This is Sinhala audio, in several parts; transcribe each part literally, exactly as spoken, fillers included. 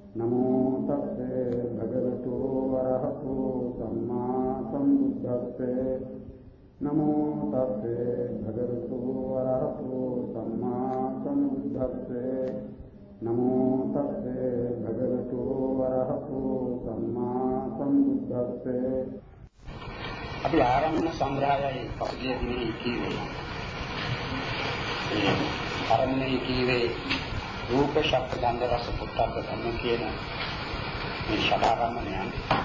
नमो तस्से भगवतो अरहतो सम्मा सम्बुद्धस्से नमो तस्से भगवतो अरहतो सम्मा सम्बुद्धस्से नमो तस्से भगवतो अरहतो सम्मा सम्बुद्धस्से අපි ආරම්භන සංග්‍රහයයි පසුගිය දිනේ කීවේ ඒ ආරම්භනේ කීවේ රූප ශබ්ද ගන්ධ රස පොට්ටබ්බ ධම්ම කියන මේ ශබ්දාරම්භනයන්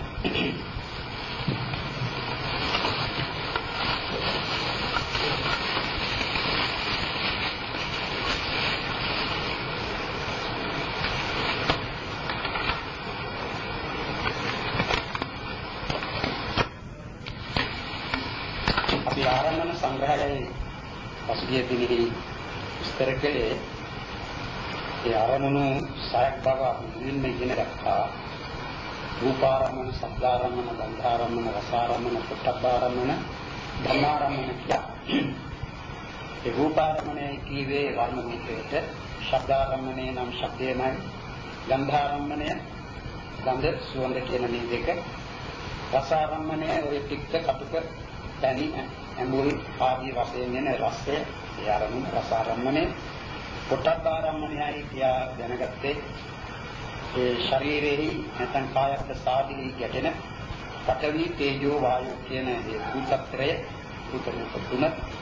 ආරම්භන සංග්‍රහයයි පසුගිය දිනෙහි විස්තර කළේ ඒ ආරම්භණු සයක් බව මුලින්ම ඉගෙන ගත්තා. රූපාරම්භන, ශබ්දාරම්භන, ගන්ධාරම්භන, රසාරම්භන, පොට්ටබ්බාරම්භන, ධම්මාරම්භන කියලා. ඒ රූපාරම්භනයේ කීවේ වර්ණ විදිහට, ශබ්දාරම්භනේ නම් ශබ්දයමයි, ගන්ධාරම්භනය ගන්ධ සුවඳ කියන මේ දෙක, රසාරම්භනය ඔය ටික කටුක තනි අඹුල් ආදී වශයෙන් එන රසය ඒ ආරම්භන රසාරම්භනේ පොට්ටබ්බාරම්භනයයි කියා දැනගත්තේ ඒ ශරීරයේ නැත්නම් කායත් සාධිලී ගැටෙන පඨවි තේජෝ වායු කියන ඒ භූතත්‍රය භූතરૂප තුන.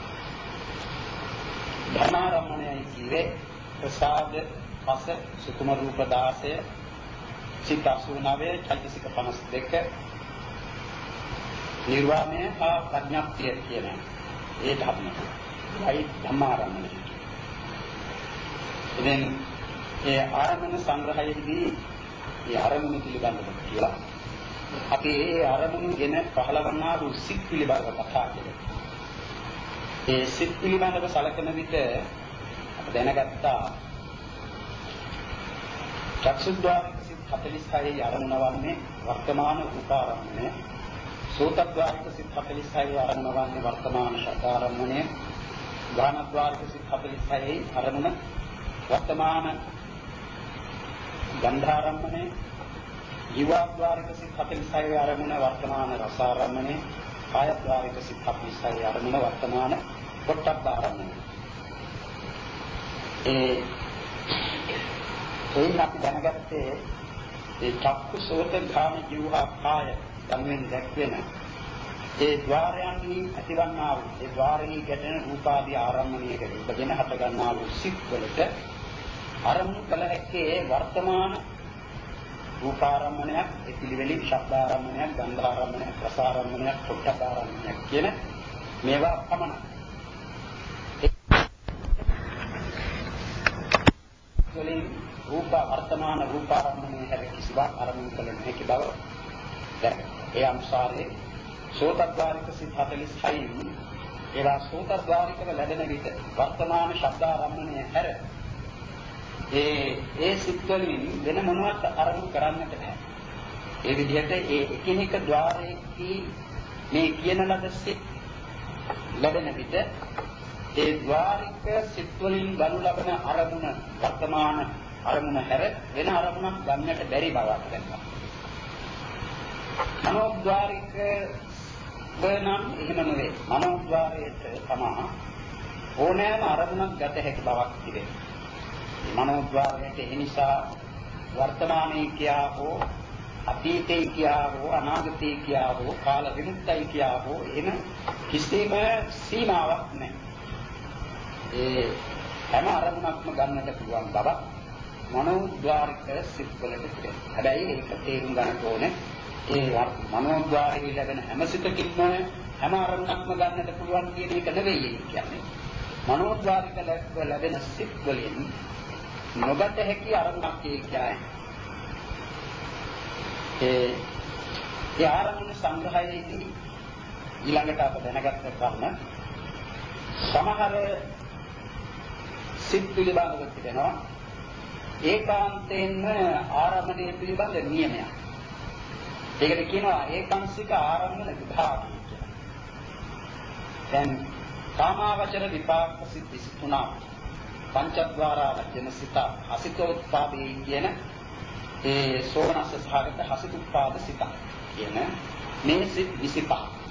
ධර්මාරම්භනයයි කියේ ප්‍රසාද පස සුකුම රූප දාසය සිත අසූ නවය චෛතසික පනස් දෙක නිර්වාණය හා ප්‍රඥාප්තිය කියන ඒ ධර්ම. ඒයි ධම්මාරම්භනය. ඉතින් ඒ ආරම්භන සංග්‍රහයේදී ඒ ආරම්භන පිළිබඳව කියලා අපි ඒ ආරම්භන ගැන පහළවන්නා වූ සිත් පිළිබඳව කතා කළා. ඒ සිත් පිළිබඳව සැලකෙන විට අප දැනගත්තා චක්ෂුද්වාරික සිත් හතළිස් හයයි ආරම්භන වන්නේ වර්තමාන රූපාරම්භනය. සෝතද්වාරික සිත් හතළිස් හයයි ආරම්භන වන්නේ වර්තමාන ශබ්දාරම්භනය. ගානද්වාරික සිත් හතළිස් හයයි ආරම්භන වර්තමාන ගන්ධාරම්භනේ. ජීවද්වාරික සිත් හතළිස් හයයි ආරම්භන වර්තමාන රසාරම්භනේ. කායද්වාරික සිත් හතළිස් හයයි ආරම්භන වර්තමාන පොට්ටබ්බාරම්භනේ. ඒ එයින් අපි දැනගත්තේ ඒ චක්කු සෝත ගාම ජීවහා කාය යම්ෙන් දැක්වෙන ඒ ద్వාරයන්හි ඇතිවන්නා වූ ඒ ద్వාරෙහි ගැටෙන රූපාදී ආරම්භණයකට ඉපදෙන හට ගන්නා වූ සිත් වලට ආරම්භ කළ හැක්කේ වර්තමාන රූපාරම්භණයක්, ඒ පිළිවෙලින් ශබ්දාරම්භණයක්, ගන්ධාරම්භණයක්, රසාරම්භණයක්, පොට්ටබ්බාරම්භණයක් කියන මේවා පමණයි. වලින් රූප වර්තමාන රූපාරම්භණය හැර කිසිවක් ආරම්භ කළ නොහැකි බව දැක්කේ. ඒ අනුසාරයේ සෝතද්වාරික සිත් හතළිස් හයයි ඒවා සෝතද්වාරිකව ලැබෙන විට වර්තමාන ශබ්දාරම්භණය හැර ඒ ඒ සිත් වලින් වෙන මොනවත් අරමුණු කරන්නට බෑ. ඒ විදිහට ඒ එකිනෙක ద్వාරයේදී මේ කියන ලද සිත් ලැබෙන විට ඒ ద్వාරික සිත් වලින් ගනු ලබන අරමුණ වර්තමාන අරමුණ හැර වෙන අරමුණක් ගන්නට බැරි බවක් දැක්කා. මනෝද්වාරික වෙනම් එහෙම නෙවෙයි. මනෝද්වාරයට තමයි ඕනෑම අරමුණක් ගත හැකි බවක් තිබෙනවා. මේ මනෝද්වාරයට ඒ නිසා වර්තමානයේ කියා හෝ අතීතයේ කියා හෝ අනාගතයේ කියා හෝ කාල විමුක්තයි කියා හෝ එහෙම කිසිම සීමාවක් නැහැ. ඒ හැම අරමුණක්ම ගන්නට පුළුවන් බවක් මනෝද්වාරික සිත්වලට තිබෙනවා. හැබැයි ඒක තේරුම් ගන්න ඕනේ ඒ මනෝද්වාරයේ ලැබෙන හැම සිතකින්ම හැම අරමුණක්ම ගන්නට පුළුවන් කියන එක නෙවෙයි කියන්නේ. මනෝද්වාරික ලැබෙන සිත් වලින් නොගත හැකි අරමුණක් කියන්නේ. ඒ ඒ ආරම්භන සංග්‍රහයේදී ඊළඟට අප දැනගත්ත කර්ම සමහර සිත් පිළිබඳව තිබෙනවා ඒකාන්තයෙන්ම ආරම්භණය පිළිබඳ නියමයක්. ඒකට කියනවා ඒකාංශික ආරම්භන විභාගය කියලා. දැන් කාමාවචර විපාක සිත් විසිතුනක් පංචද්වාරා වචන සිත අසිතෝත්පාදේ කියන ඒ සෝමනස්ස සහගත හසිතුප්පාද සිත කියන මේ සිත් විසිපහ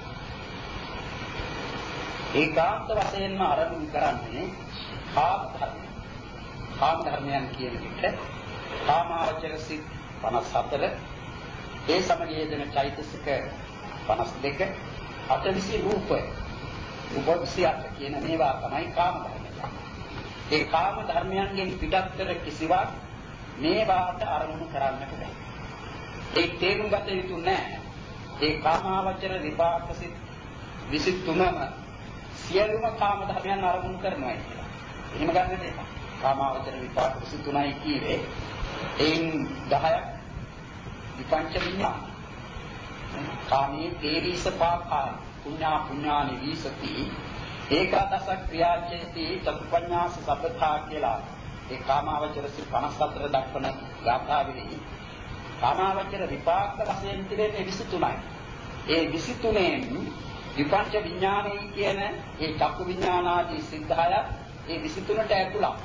ඒකාන්ත වශයෙන්ම ආරම්භ කරන්නේ කාම ධර්ම. කාම ධර්මයන් කියන විට කාමාවචර සිත් පනස් හතර, ඒ සමග යෙදෙන චෛතසික පනස් දෙක, අටවිසි රූප රූප විසි අට කියන මේවා තමයි කාම ධර්ම. ඒ කාම ධර්මයන්ගෙන් පිටත්තර කිසිවක් මේවාට අරමුණු කරන්නට බැහැ. ඒ තේරුම් ගත යුතු නැහැ. ඒ කාමාවචර විපාක සිත් විසි තුනම සියලුම කාම ධර්මයන් අරමුණු කරනවා කියලා. එහෙම ගන්නට එපා. කාමාවචර විපාක විසි තුනයි කියවේ. එයින් දහයක් විපංච විඥාන. කාමී තේරීස පාපා පුඤ්ඤා පුඤ්ඤානි විසති ඒකාදස ක්‍රියාචේති චතුපඤ්ඤාස සබ්බතා කියලා. ඒ කාමාවචර සිත් පනස් හතර දක්වන ගාථාවෙහි කාමාවචර විපාක වශයෙන් තිබෙන්නේ විසි තුනයි. ඒ විසි තුනෙන් විපංච විඥානයි කියන ඒ චක්කු විඥාන ආදී සිද්ධාය ඒ විසි තුනට ඇතුළත්.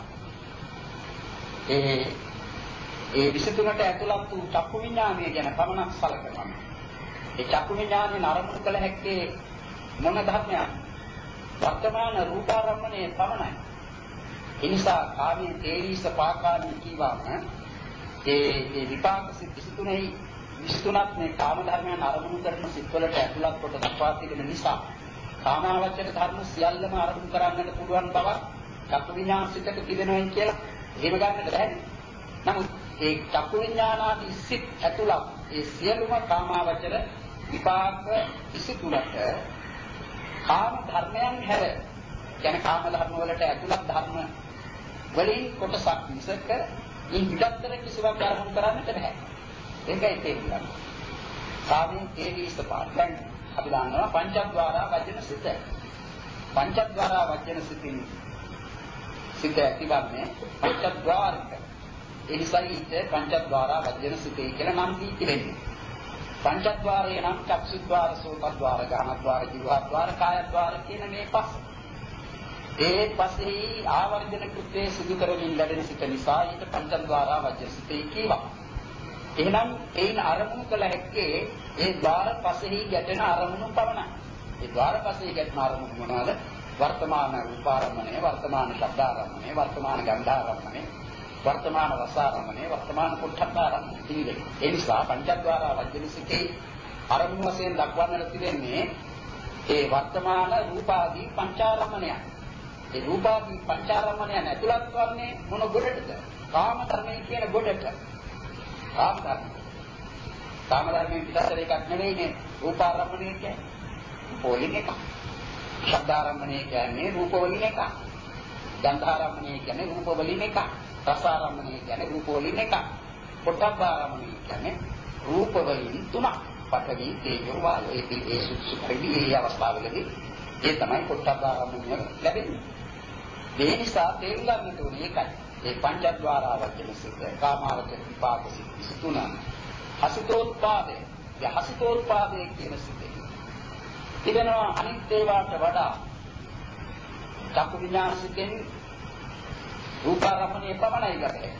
ඒ ඒ විසි තුනට ඇතුළත් වූ චක්කු විඥානය ගැන පමණක් සැලකනවා. ඒ චක්කු විඥානයේ ආරම්භ කළ හැක්කේ මොන ධර්මයක්ද? වර්තමාන රූපාරම්මණය පමණයි. ඒ නිසා කාමී තේරීස පාකාදී කීවාම ඒ ඒ විපාක සිත් විසි තුනයි විසි තුනක් මේ කාම ධර්මයන් ආරම්භ කරන සිත්වලට ඇතුළත් කොට දක්වා තිබෙන නිසා කාමාවචර ධර්ම සියල්ලම ආරම්භ කරන්නට පුළුවන් බව චක්කු විඥාන සිතට තිබෙනවා කියලා එහෙම ගන්නට බැහැ. නමුත් ඒ චක්කු විඥානාදී සිත් ඇතුළත් ඒ සියලුම කාමාවචර විපාක විසි තුනට කාම ධර්මයන් හැර යන කාම ධර්ම වලට ඇතුළත් ධර්ම වලින් කොටසක් මිසක මේ පිටත්තර කිසිවක් ආරම්භ කරන්නට බැහැ. ඒකයි තේරුම්. කාමී තේරීස පාඩම් අපි දන්නවා පංචද්වාරා වජන සිත. පංචද්වාරා වජන සිතින් සිත ඇතිවන්නේ පංචද්වාරික. ඒ නිසා ඊට පංචද්වාරා වජන සිතේ කියලා නම් දී තිබෙන්නේ. පංචද්වාරේ නම් චක්ෂුද්වාර, සෝතද්වාර, ගානද්වාර, ජීවද්වාර, කායද්වාර කියන මේ පස්. ඒ පස්සේ ආවර්ජන කෘත්‍යයේ සිදු කරමින් ලැබෙන සිත නිසා ඊට පංචද්වාරා වජන සිතේ කියවා. එහෙනම් ඒන අරමුණු කළ හැක්කේ ඒ ద్వාර පසෙහි ගැටෙන අරමුණු පමණයි. ඒ ద్వාර පසෙහි ගැටෙන අරමුණු මොනවාද? වර්තමාන රූපාරම්මණය, වර්තමාන ශබ්දාරම්මණය, වර්තමාන ගන්ධාරම්මණය, වර්තමාන රසාරම්මණය, වර්තමාන පුට්ඨාරම්මණය පිළිවෙල. ඒ නිසා පංචද්වාරා වජ්ජනිසිතේ අරමුණු වශයෙන් දක්වන්නට තිබෙන්නේ ඒ වර්තමාන රූපාදී පංචාරම්මණය. ඒ රූපාදී පංචාරම්මණය ඇතුළත් වන්නේ මොන ගොඩටද? කාම ධර්මයේ කියන ගොඩට. කාම ධර්ම. කාම ධර්මයේ පිටතර එකක් නෙවෙයිනේ රූපාරම්මණය කියන්නේ. පොලින් එකක්. ශබ්දාරම්මණය කියන්නේ රූප වලින් එකක්. ගන්ධාරම්මණය කියන්නේ රූප වලින් එකක්. රසාරම්මණය කියන්නේ රූප වලින් එකක්. පොට්ටබ්බාරම්මණය කියන්නේ රූප වලින් තුනක්. පඨවි, තේජෝ, වායෝ. ඒ ඒ සුසුපරිදි ඒ අවස්ථාවලදී ඒ තමයි පොට්ටබ්බාරම්මණය ලැබෙන්නේ. ඒ නිසා තේරුම් ගන්නට ඕනේ ඒකයි. ඒ පංචද්වාරා වචන සිත, කාමාවචර විපාක සිත් තුන. හසිතෝත්පාදේ. ඒ හසිතෝත්පාදේ කියන සිතේ තිබෙනවා අනිත් ඒවාට වඩා චක්කු විඥාන සිතෙන් රූපාරම්මණය පමණයි ගතේ.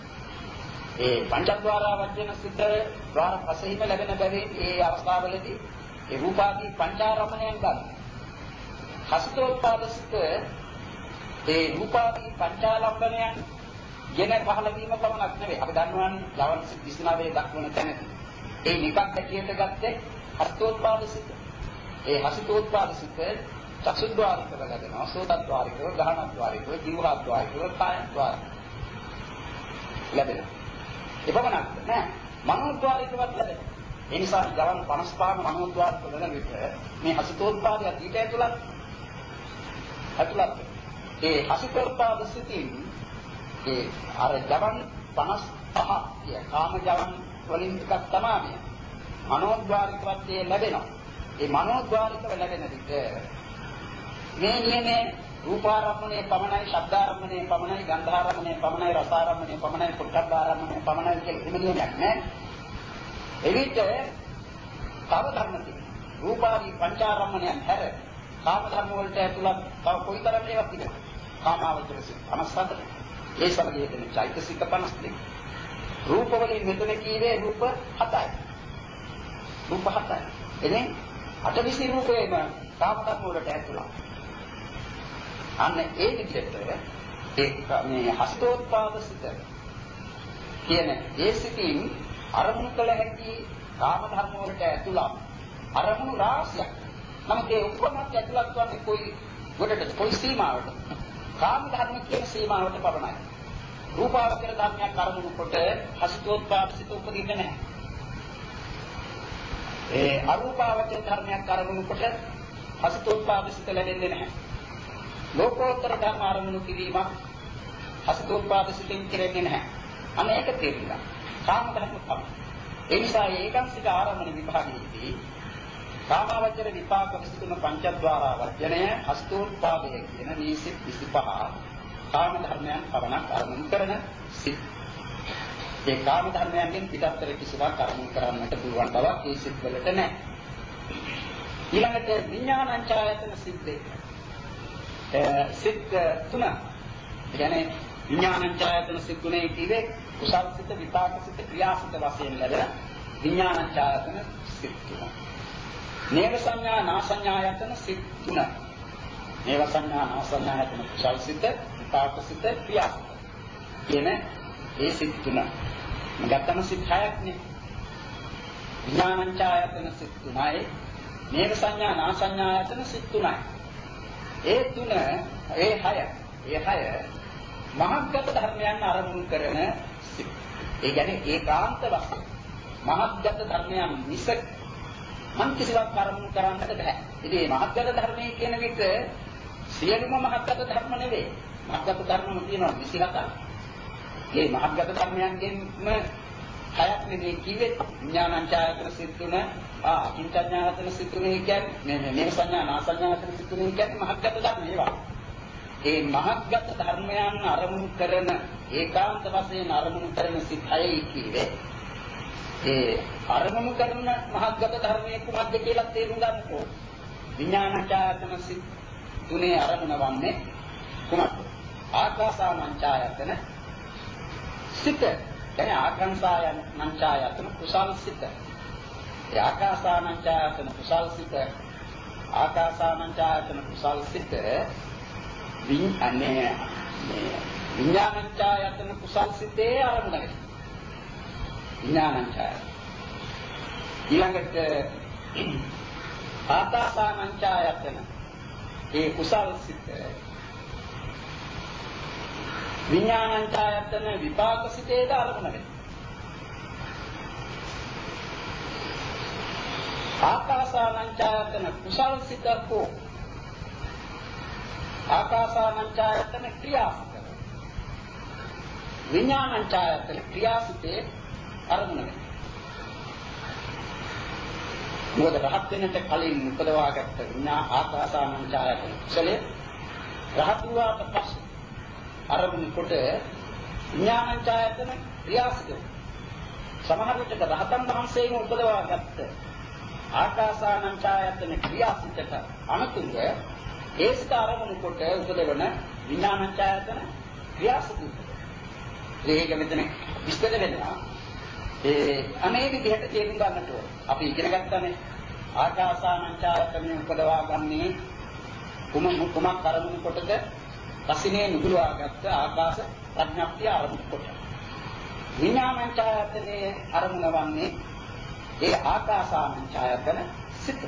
ඒ පංචද්වාරා වචන සිත ద్వාර පසෙහිම ලැබෙන බැවින් ඒ අවස්ථාවලදී ඒ රූපාදී පංචාරම්මණයන් ගන්න. හසිතෝත්පාද සිත ඒ රූපාදී පංචාලම්බනයන් ගෙන පහළ වීම පමණක් නෙවෙයි. අපි දන්නවනේ ලවණ සිත් විස්නාවේ දක්වන තැනදී. ඒ නිකක් ඇටියට ගත්තේ හසිතෝත්පාද සිත. ඒ හසිතෝත්පාද සිත චක්ෂුද්වාරිකව ලැබෙනවා, සෝතද්වාරිකව, ගාහනද්වාරිකව, ජීවහද්වාරිකව, කායද්වාරිකව ලැබෙනවා. ඒ පමණක් නෑ. මනෝද්වාරිකවත් ලැබෙනවා. ඒ නිසා ජවන් පනස් පහම මනෝද්වාරික වෙන විට මේ හසිතෝත්පාදය ඊට ඇතුළත් ඇතුළත් ඒ හසිතෝත්පාද සිතින් ඒ අර ජවන් පනස් පහ කිය කාම ජවන් වලින් එකක් තමයි මනෝද්වාරිකවත් ලැබෙනවා. ඒ මනෝද්වාරිකව ලැබෙන විට මේ නියමේ රූපාරම්මණය පමණයි, ශබ්දාරම්මණය පමණයි, ගන්ධාරම්මණය පමණයි, රසාරම්මණය පමණයි, පුට්ඨබ්බාරම්මණය පමණයි කියලා එහෙම නියමයක් නෑ. එවිට තව ධර්ම තියෙනවා. රූපාදී පංචාරම්මණයන් හැර කාම ධර්ම වලට ඇතුළත් තව කොයිතරම් ඒවා තිබෙනවද? කාමාවචර සිත් පනස් හතර. ඒ සමග යෙදෙන චෛතසික පනස් දෙක. රූප වලින් මෙතන කීවේ රූප හතයි. රූප හතයි. එනේ අටවිසි රූපේම කාම ධර්ම වලට ඇතුළත්. අන්න ඒ විදිහට ඒ මේ හස්තෝත්පාද සිත කියන ඒ සිතින් අරමුණු කළ හැකි කාම ධර්ම වලට ඇතුළත් අරමුණු රාශියක්. නමුත් ඒ ඔක්කොම ඇතුළත් වන්නේ කොයි කොටද කොයි සීමාවකට? කාම ධර්ම කියන සීමාවට පමණයි. රූපාවචර ධර්මයක් අරමුණු කොට හස්තෝත්පාද සිත උපදින්නේ නැහැ. ඒ අරූපාවචර ධර්මයක් අරමුණු කොට හස්තෝත්පාද සිත ලැබෙන්නේ නැහැ. ලෝකෝත්තර ධර්ම අරමුණු කිරීමක් හස්තෝත්පාද සිතින් කෙරෙන්නේ නැහැ. අනේක තේරුණා. කාම ධර්ම තමයි. ඒ නිසා ඒකාංශික ආරම්භන විභාගයේදී කාමාවචර විපාක විසිතුන පංචද්වාරා වර්ජනය හස්තෝත්පාදය කියන නීසිත විසිපහ කාම ධර්මයන් පවණක් අරමුණු කරන සිත්. ඒ කාම ධර්මයන්ගෙන් පිටත්තර කිසිවක් අරමුණු කරන්නට පුළුවන් බවක් ඒ සිත් වලට නැහැ. ඊළඟට විඥානංචායතන සිත් දෙක. සිත් තුන. කියන්නේ විඥානංචායතන සිත් තුනේ කියේ කුසල් සිත විපාක සිත ක්‍රියාසිත වශයෙන් ලැබෙන විඥානංචායතන සිත් තුන. නේව සංඥා නාසඤ්ඤායතන සිත් තුන. නේව සංඥා නාසඤ්ඤායතන කුසල් සිත විපාක සිත ක්‍රියාසිත. කියන ඒ සිත් තුන. මගත්තම සිත් හයක් නේ. විඥානංචායතන සිත් තුනයි. නේව සංඥා නාසඤ්ඤායතන සිත් තුනයි. ඒ තුන ඒ හය ඒ හය මහත්ගත ධර්මයන් අරමුණු කරන සිත්. ඒ කියන්නේ ඒකාන්ත වශයෙන් මහත්ගත ධර්මයන් මිස මන් කිසිවක් අරමුණු කරන්නට බෑ. ඉතින් මේ මහත්ගත ධර්මයේ කියන විට සියලුම මහත්ගත ධර්ම නෙවෙයි. මහත්ගත ධර්මම තියෙනවා විසි හතක්. මේ මහත්ගත ධර්මයන්ගෙන්ම හයක් නෙවෙයි කිව්වේ විඥානංචායතන සිත් තුන, ආ අකින්චඤ්ඤායතන සිත් තුනේ කියන්නේ මේ මේ සංඥා නාසඤ්ඤායතන සිත් තුනේ කියන්නේ මහත්ගත ධර්ම ඒවා. ඒ මහත්ගත ධර්මයන් අරමුණු කරන ඒකාන්ත වශයෙන් අරමුණු කරන සිත් හයයි කිව්වේ. ඒ අරමුණු කරන මහත්ගත ධර්මයේ කුමක්ද කියලා තේරුම් ගන්නකෝ. විඥානංචායතන සිත් තුනේ අරමුණ වන්නේ කුමක්ද? ආකාසානංචායතන සිත. කියන්නේ ආකාසානංචායතන කුසල් සිත. ඒ ආකාසානංචායතන කුසල් සිත ආකාසානංචායතන කුසල් සිත විඥානේ විඥානංචායතන කුසල් සිතේ ආරම්භය. විඥානංචායතන ඊළඟට ආකාසානංචායතන ඒ කුසල් සිත විඥානංචායතන විපාක සිතේ ආරම්භය. ආකාසානංචායතන කුසල් සිතකෝ ආකාසානංචායතන ක්‍රියාසිත විඥානංචායතන ක්‍රියාසිතේ අරමුණ. මොකද රහත් වෙනට කලින් උපදවාගත්ත විඥා ආකාසානංචායතන කුසලයේ රහත් වූාට පස්සේ අරමුණ කොට විඥානංචායතන ක්‍රියාසිත. සමහර විට රහතන් වහන්සේම උපදවාගත්ත ආකාසානංචායතන ක්‍රියාසිතට අනුතුංග ඒ සිත අරමුණු කොට උපදවන විඥානංචායතන ක්‍රියාසිත. ඒක මෙතන විස්තර වෙනවා. ඒ අනේ විදිහට තේරුම් ගන්නට ඕන. අපි ඉගෙන ගන්නනේ ආකාසානංචායතන උපදවා ගන්නේ කුම කුමක් අරමුණු කොටද? රසිනේ නුදුරවාගත්ත ආකාශ ප්‍රඥප්තිය අරමුණු කොට. විඥානංචායතනයේ අරමුණ වන්නේ ඒ ආකාසානංචායතන සිත.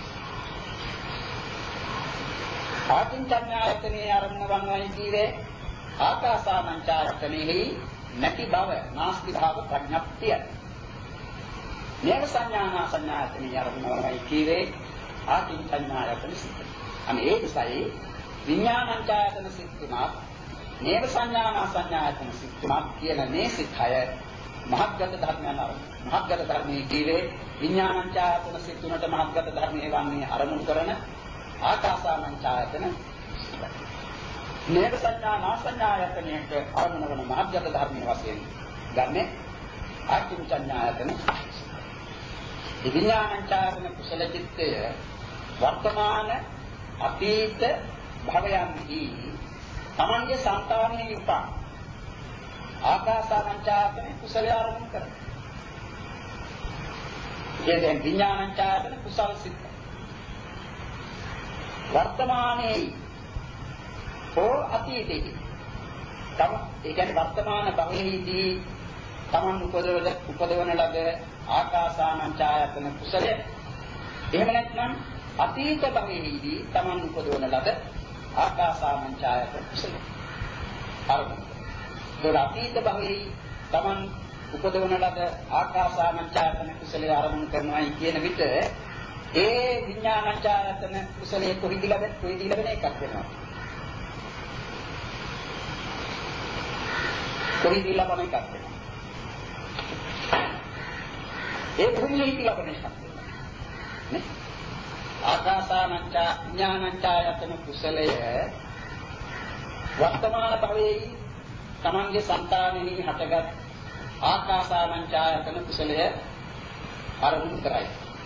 ආකින්චඤ්ඤායතනයේ අරමුණ වන්නයි කියේ ආකාසානංචායතනෙහි නැති බව නාස්ති භාව ප්‍රඥප්තිය. නේව සංඥානා සංඥායතනයේ අරමුණ වන්නයි කියේ ආකින්චඤ්ඤායතන සිත. අනේ ඒ නිසායි විඥානංචායතන සිත් තුනක් නේව සංඥානා සංඥායතන සිත් තුනක් කියන මේ සිත් හය මහත්ගත ධර්මයන් අරමුණ. මහත්ගත ධර්මයේ කියේ විඥානංචායතන සිත් තුනට මහත්ගත ධර්මයේ වන්නේ අරමුණු කරන ආකාසානංචායතන නේව සංඥා නාසඤ්ඤායතනයට අරමුණ වන මහත්ගත ධර්මයේ වශයෙන් ගන්නේ ආකින්චඤ්ඤායතන. විඥානංචායතන කුසල චිත්තය වර්තමාන අතීත භවයන්හි තමන්ගේ සංතානයේ උපන් ආකාසානංචායතන කුසලයේ ආරම්භ කරනවා. ඒ දැන් විඥානංචායතන කුසල සිත්. වර්තමානයේ හෝ අතීතයේ තම ඒ කියන්නේ වර්තමාන භවයේදී තමන් උපදවන උපදවන ලද ආකාසානංචායතන කුසලය. එහෙම නැත්නම් අතීත භවයේදී තමන් උපදවන ලද ආකාසානංචායතන කුසලය. ආරම්භ. ඒ අතීත භවයේ තමන් උපදවන ලද ආකාසානංචායතන කුසලයේ ආරම්භ කරනවායි කියන විට ඒ විඥානංචායතන කුසලයේ කොහිදී ලැබෙන කොහිදී ලැබෙන එකක් වෙනවා. කොහිදී ලැබෙන එකක් වෙනවා. ඒ භූමියේදී ලැබෙන එකක් වෙනවා. නේ? ආකාසානංචා විඥානංචායතන කුසලය වර්තමාන භවයේ තමන්ගේ సంతානෙහි හටගත් ආකාසානංචායතන කුසලය ආරම්භ කරයි.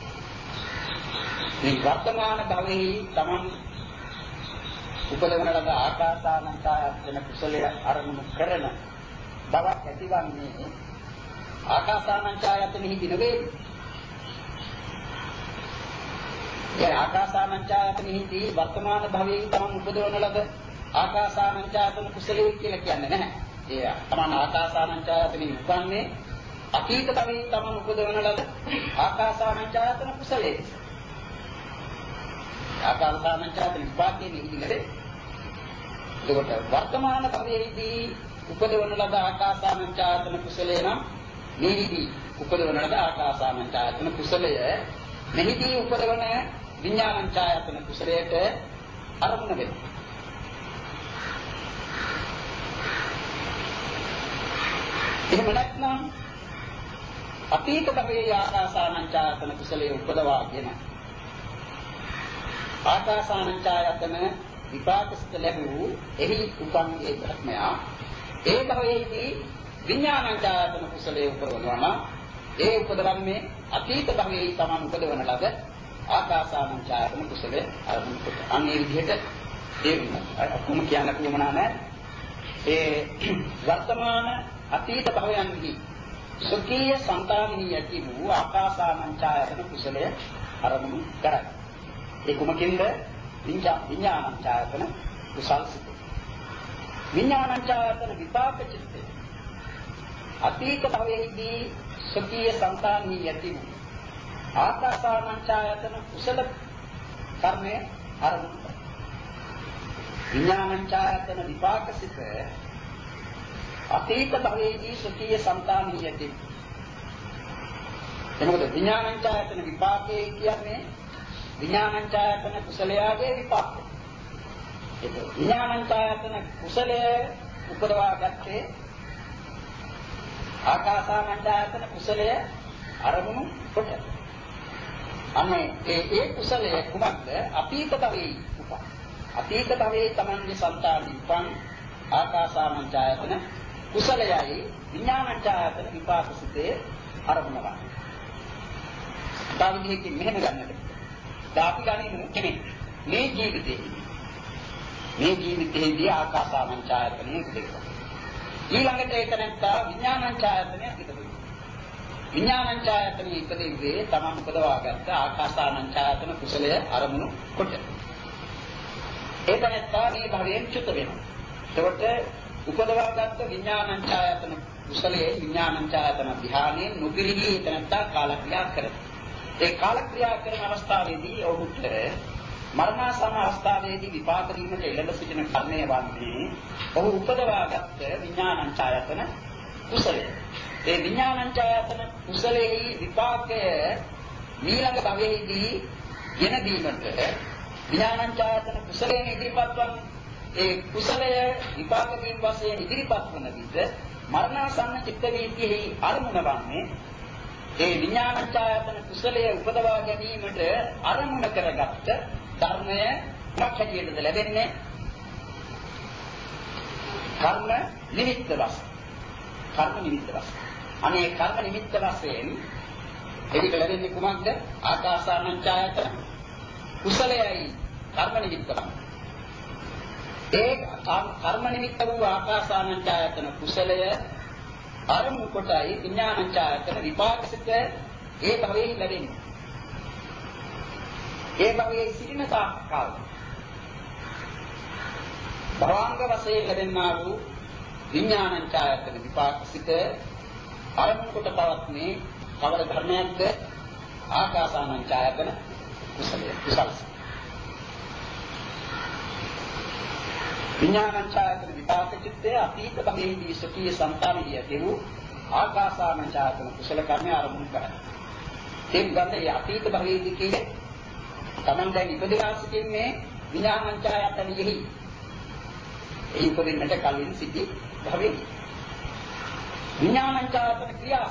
මේ වර්තමාන භවයේ තමන් උපදවන ලද ආකාසානංචායතන කුසලය ආරම්භ කරන බවක් ඇතිවන්නේ ආකාසානංචායතනෙහි නෙවෙයි. ඒ ආකාසානංචායතනෙහිදී වර්තමාන භවයේ තමන් උපදවන ලද ආකාසානංචායතන කුසලයේ කියලා කියන්නේ නැහැ. ඒ තමන් ආකාසානංචායතනෙ උපන්නේ අතීත භවයේ තමන් උපදවන ලද ආකාසානංචායතන කුසලයේ. ආකාසානංචායතන විපාකයේ නිදිලේ. ඒකට වර්තමාන භවයේදී උපදවන ලද ආකාසානංචායතන කුසලය නම් මෙහිදී උපදවන ලද ආකාසානංචායතන කුසලය මෙහිදී උපදවන විඥානංචායතන කුසලයට අරමුණ වෙනවා. එහෙම නැත්නම් අතීත භවයේ ආකාසානංචායතන කුසලයේ උපදවාගෙන ආකාසානංචායතන විපාකස්ත ලැබූ එහි උපන්ගේ ධර්මයා ඒ භවයේදී විඥානංචායතන කුසලයේ උපදවනවා. ඒ උපදවන්නේ අතීත භවයේ තමන් උපදවන ලද ආකාසානංචායතන කුසලයේ ආරම්භ කොට. අන්නේ විදිහට ඒ කොහොම කියන්න පුළුවන් නැහැ. ඒ වර්තමාන අතීත භවයන්හි සුඛීය సంతాනෙහි ඇති වූ ආකාසානංචායතන කුසලය ආරම්භ කරයි. ඒ කුමකින්ද? විඥානංචායතන කුසල් සිත. විඥානංචායතන විපාක චිත්තය. අතීත භවයේදී සුඛීය సంతాනෙහි ඇති වූ ආකාසානංචායතන කුසල කර්මය ආරම්භ කරයි. විඥානංචායතන විපාක සිත අතීත භවයේදී සුඛීය సంతాනෙහි ඇති. එතකොට විඥානංචායතන විපාකේ කියන්නේ විඥානංචායතන කුසලයාගේ විපාකය. ඒක විඥානංචායතන කුසලය උපදවා ගත්තේ ආකාසානංචායතන කුසලය අරමුණු කොට. අනේ ඒ ඒ කුසලය කුමක්ද? අතීත භවයේ උපන්. අතීත භවයේ තමන්ගේ సంతాනෙ උපන් ආකාසානංචායතන කුසලයයි විඥානංචායතන විපාක සිතේ අරමුණ වань. තාවිදිහකින් මෙහෙම ගන්නට. දාපි ගන්නේ කෙනෙක්. මේ ජීවිතේ මේ ජීවිතයේදී ආකාසානංචායතනෙ උපදෙනවා. ඊළඟට ඒක නැත්තා විඥානංචායතනය ඉපදෙනවා. විඥානංචායතනෙ ඉපදෙන්නේ තමන් උපදවාගත්ත ආකාසානංචායතන කුසලය අරමුණු කොට. ඒක නැත්තා මේ භවයෙන් චුත වෙනවා. එතකොට උපදවාගත්ත විඥානංචායතන කුසලයේ විඥානංචායතන ධ්‍යානයේ නොපිරිහි නැත්තා කාලක්‍රියා කරනවා. ඒ කාලක්‍රියා කරන අවස්ථාවේදී ඔහුට මරණාසන්න අවස්ථාවේදී විපාක දීමට එළඹ සිටින කර්මය වන්නේ ඔහු උපදවාගත්ත විඥානංචායතන කුසලය. ඒ විඥානංචායතන කුසලයේ විපාකය ඊළඟ භවයේදී ගෙන දීමට විඥානංචායතන කුසලයෙන් ඉදිරිපත් වන ඒ කුසලය විපාක දීම වශයෙන් ඉදිරිපත් වන විට මරණාසන්න චිත්ත වීතියෙහි අරමුණ වන්නේ ඒ විඥානංචායතන කුසලයේ උපදවා ගැනීමට අරමුණ කරගත්ත ධර්මය මොකක් හැටියටද ලැබෙන්නේ? කර්ම නිමිත්ත වශයෙන්. කර්ම නිමිත්ත වශයෙන්. අනේ කර්ම නිමිත්ත වශයෙන් ඒක ලැබෙන්නේ කුමක්ද? ආකාසානංචායතන කුසලයයි කර්ම නිමිත්ත වශයෙන්. ඒ කර්ම නිමිත්ත වූ ආකාසානංචායතන කුසලය අරමුණු කොටයි විඥානංචායතන විපාකසිත ඒ භවයේ ලැබෙන්නේ. ඒ භවයේ සිටින කාල භවංග වශයෙන් ලැබෙනා වූ විඥානංචායතන විපාකසිත අරමුණු කොට පවත්නේ කවර ධර්මයක්ද? ආකාසානංචායතන කුසලය කුසල. විඥානංචායතන විපාක චිත්තය අතීත භවයේදී සතිය සංතානිය කෙරු ආකාසානංචායතන කුසල කර්මය ආරම්භ කරයි. ඒ ගන්න ඒ අතීත භවයේදී කියන්නේ තමන් දැන් ඉපදලා සිටින්නේ විඥානංචායතනෙහි. ඒ ඉපදෙන්නට කලින් සිටි භවයේ විඥානංචායතන ක්‍රියාස.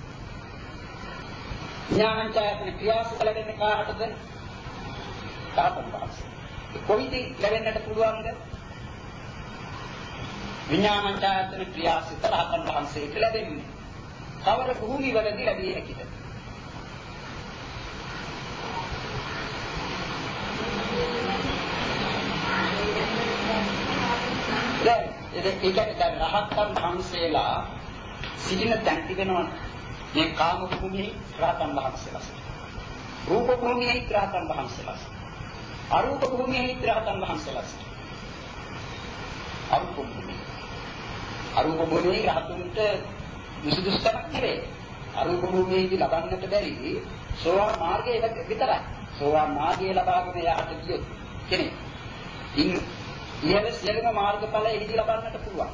විඥානංචායතන ක්‍රියාස ලැබෙන්නේ කාටද? තාපන් වාස. කොයිද ලැබෙන්නට පුළුවන්ද? විඥානංචායතන ක්‍රියාසිත රහතන් වහන්සේට ලැබෙන්නේ. කවර භූමිවලදී ලැබිය හැකිද? දැන් ඒ කියන්නේ දැන් රහතන් වහන්සේලා සිටින තැන් තිබෙනවා මේ කාම භූමියේ රහතන් වහන්සේලා සිටිනවා. රූප භූමියේ රහතන් වහන්සේලා සිටිනවා. අරූප භූමියේ රහතන් වහන්සේලා සිටිනවා. අරූප භූමියේ අරූප භූමියේ රහතුන්ට විසුදුස්කමක් නෙවේ. අරූප භූමියේදී ලබන්නට බැරි සෝවාන් මාර්ගයේ විතරයි. සෝවාන් මාර්ගය ලබාගෙන යාට ගියොත් කෙනෙක් ඉන්න ඉහළ සියලුම මාර්ගඵල එහිදී ලබන්නට පුළුවන්.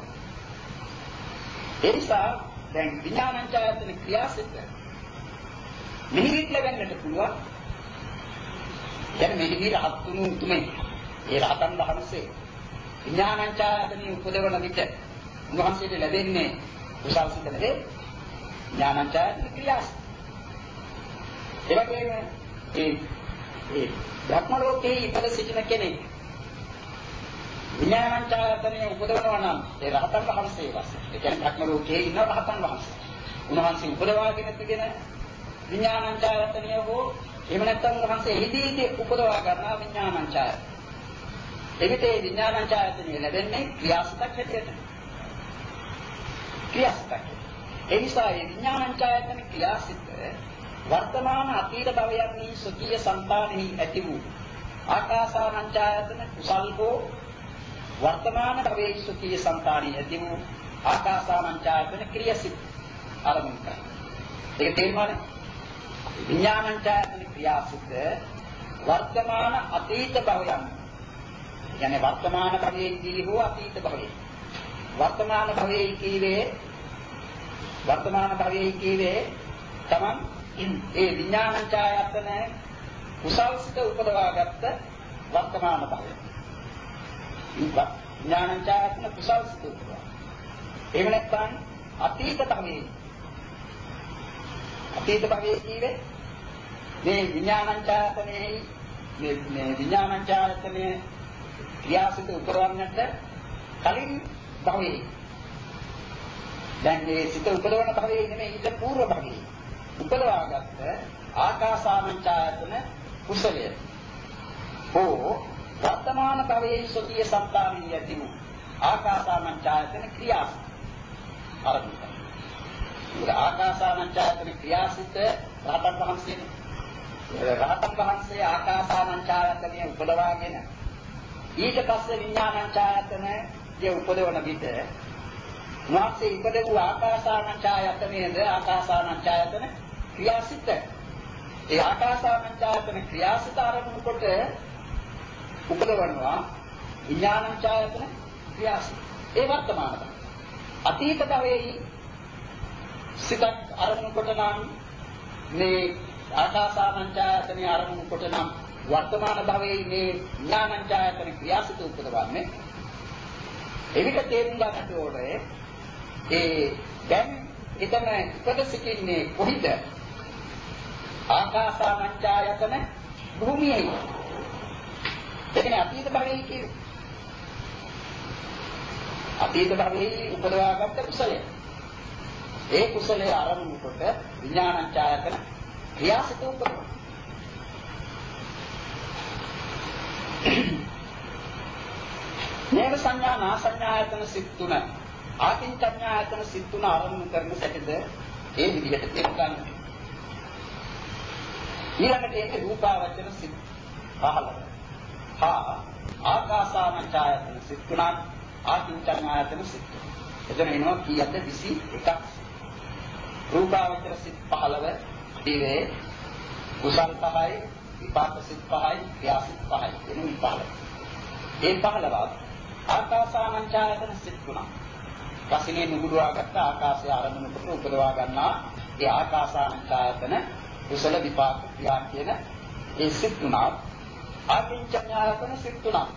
ඒ නිසා දැන් විඥානංචායතන ක්‍රියාසිත මෙහිදී ලැබෙන්නට පුළුවන්. දැන් මෙහිදී රහත් වුණු තුමේ ඒ රහතන් වහන්සේ විඥානංචායතනෙ උපදවන විට උන්වහන්සේට ලැබෙන්නේ කුසල් සිත නෙවේ ඥානංචායතන ක්‍රියාසිත. ඒ වගේම ඒ ඒ ධර්ම ලෝකයේ ඉපද සිටින කෙනෙක් විඥානංචායතනෙ උපදවනවා නම් ඒ රහතන් වහන්සේ වශයෙන් ඒ කියන්නේ ධර්ම ලෝකයේ ඉන්න රහතන් වහන්සේ. උන්වහන්සේ උපදවාගෙන තිබෙන විඥානංචායතනය හෝ එහෙම නැත්නම් උන්වහන්සේ එහිදී උපදවා ගන්නා විඥානංචායතන. එවිට ඒ විඥානංචායතනය ලැබෙන්නේ ක්‍රියාසිතක් හැටියට. ක්‍රියාසිතක්. ඒ නිසා මේ විඥානංචායතන ක්‍රියාසිත වර්තමාන අතීත භවයන්හි සුඛීය සංතානෙහි ඇති වූ ආකාසානංචායතන කුසල් හෝ වර්තමාන භවයේ සුඛීය සංතානෙහි ඇති වූ ආකාසානංචායතන ක්‍රියාසිත ආරම්භ කරයි. ඒක තේරුණානේ? විඥානංචායතන ක්‍රියාසිත වර්තමාන අතීත භවයන් කියන්නේ වර්තමාන භවයේදී හෝ අතීත භවයේ වර්තමාන භවයේ කීවේ වර්තමාන භවයේ කීවේ තමන් ඒ විඥානංචායතන කුසල්සිත උපදවාගත්ත වර්තමාන භවය. විඥානංචායතන කුසල්සිත උපදවා. එහෙම නැත්නම් අතීත භවයේ අතීත භවයේ කීවේ මේ විඥානංචායතනෙහි මේ මේ විඥානංචායතනයේ ක්‍රියාසිත උපදවන්නට කලින් භවයේ දැන් මේ සිත උපදවන භවයේ නෙමෙයි ඊට పూర్ව භවයේ උපදවාගත්ත ආකාසානංචායතන කුසලය හෝ වර්තමාන භවයේ සෝතිය සම්පාදිනිය ඇති වූ ආකාසානංචායතන ක්‍රියාසිත ආරම්භ කරනවා. ඒ ආකාසානංචායතන ක්‍රියාසිත රහතන් වහන්සේනේ. රහතන් වහන්සේ ආකාසානංචායතනය උපදවාගෙන ඊට පස්සේ විඥානංචායතන ය උපදවන විට වාසේ ඉපද වූ ආකාසානංචායතනයේද ආකාසානංචායතන ක්‍රියාසිත. ඒ ආකාසානංචායතන ක්‍රියාසිත ආරම්භ කොට උපදවනවා විඥානංචායතන ක්‍රියාසිත. ඒ වර්තමානද අතීත භවයේ සිතක් ආරම්භ කොට නම් මේ ආකාසානංචායතන ආරම්භ කොට නම් වර්තමාන භවයේ මේ විඥානංචායතන ක්‍රියාසිත උපදවන්නේ. එවිට තේරුම් ගන්නට ඕනේ ඒ දැන් එතන ඉපද සිටින්නේ කොහිද? ආකාසානංචායතන භූමියේ. එතන අතීත භවයේ කියන්නේ අතීත භවයේ උපදවාගත්ත කුසලය. ඒ කුසලයේ ආරම්භ කොට විඥානංචායතන ක්‍රියාසිත උපදවනවා. නේව සංඥා නා සංඥායතන සිත් තුන ආකින්චඤ්ඤායතන සිත් තුන ආරම්භ කරන සැටද ඒ විදිහට තේරුම් ගන්න. ඊළඟට ඒක රූපාවචර සිත් පහළව. හා ආකාසානංචායතන සිත් තුනක් ආකින්චඤ්ඤායතන සිත් තුන. එතන එනවා කීයද විසි එකක්. රූපාවචර සිත් පහළව ඊවේ කුසල් පහයි විපාක සිත් පහයි ක්‍රියා සිත් පහයි එන විපාක. ඒ පහළවත් ආකාසානංචායතන සිත් තුනක්. කසිනේ නුගුඩවාගත්ත ආකාශය ආරම්භන කොට උපදවා ගන්නා ඒ ආකාසානංචායතන කුසල විපාක ක්‍රියා කියන ඒ සිත් තුනක් ආකින්චඤ්ඤායතන සිත් තුනක්.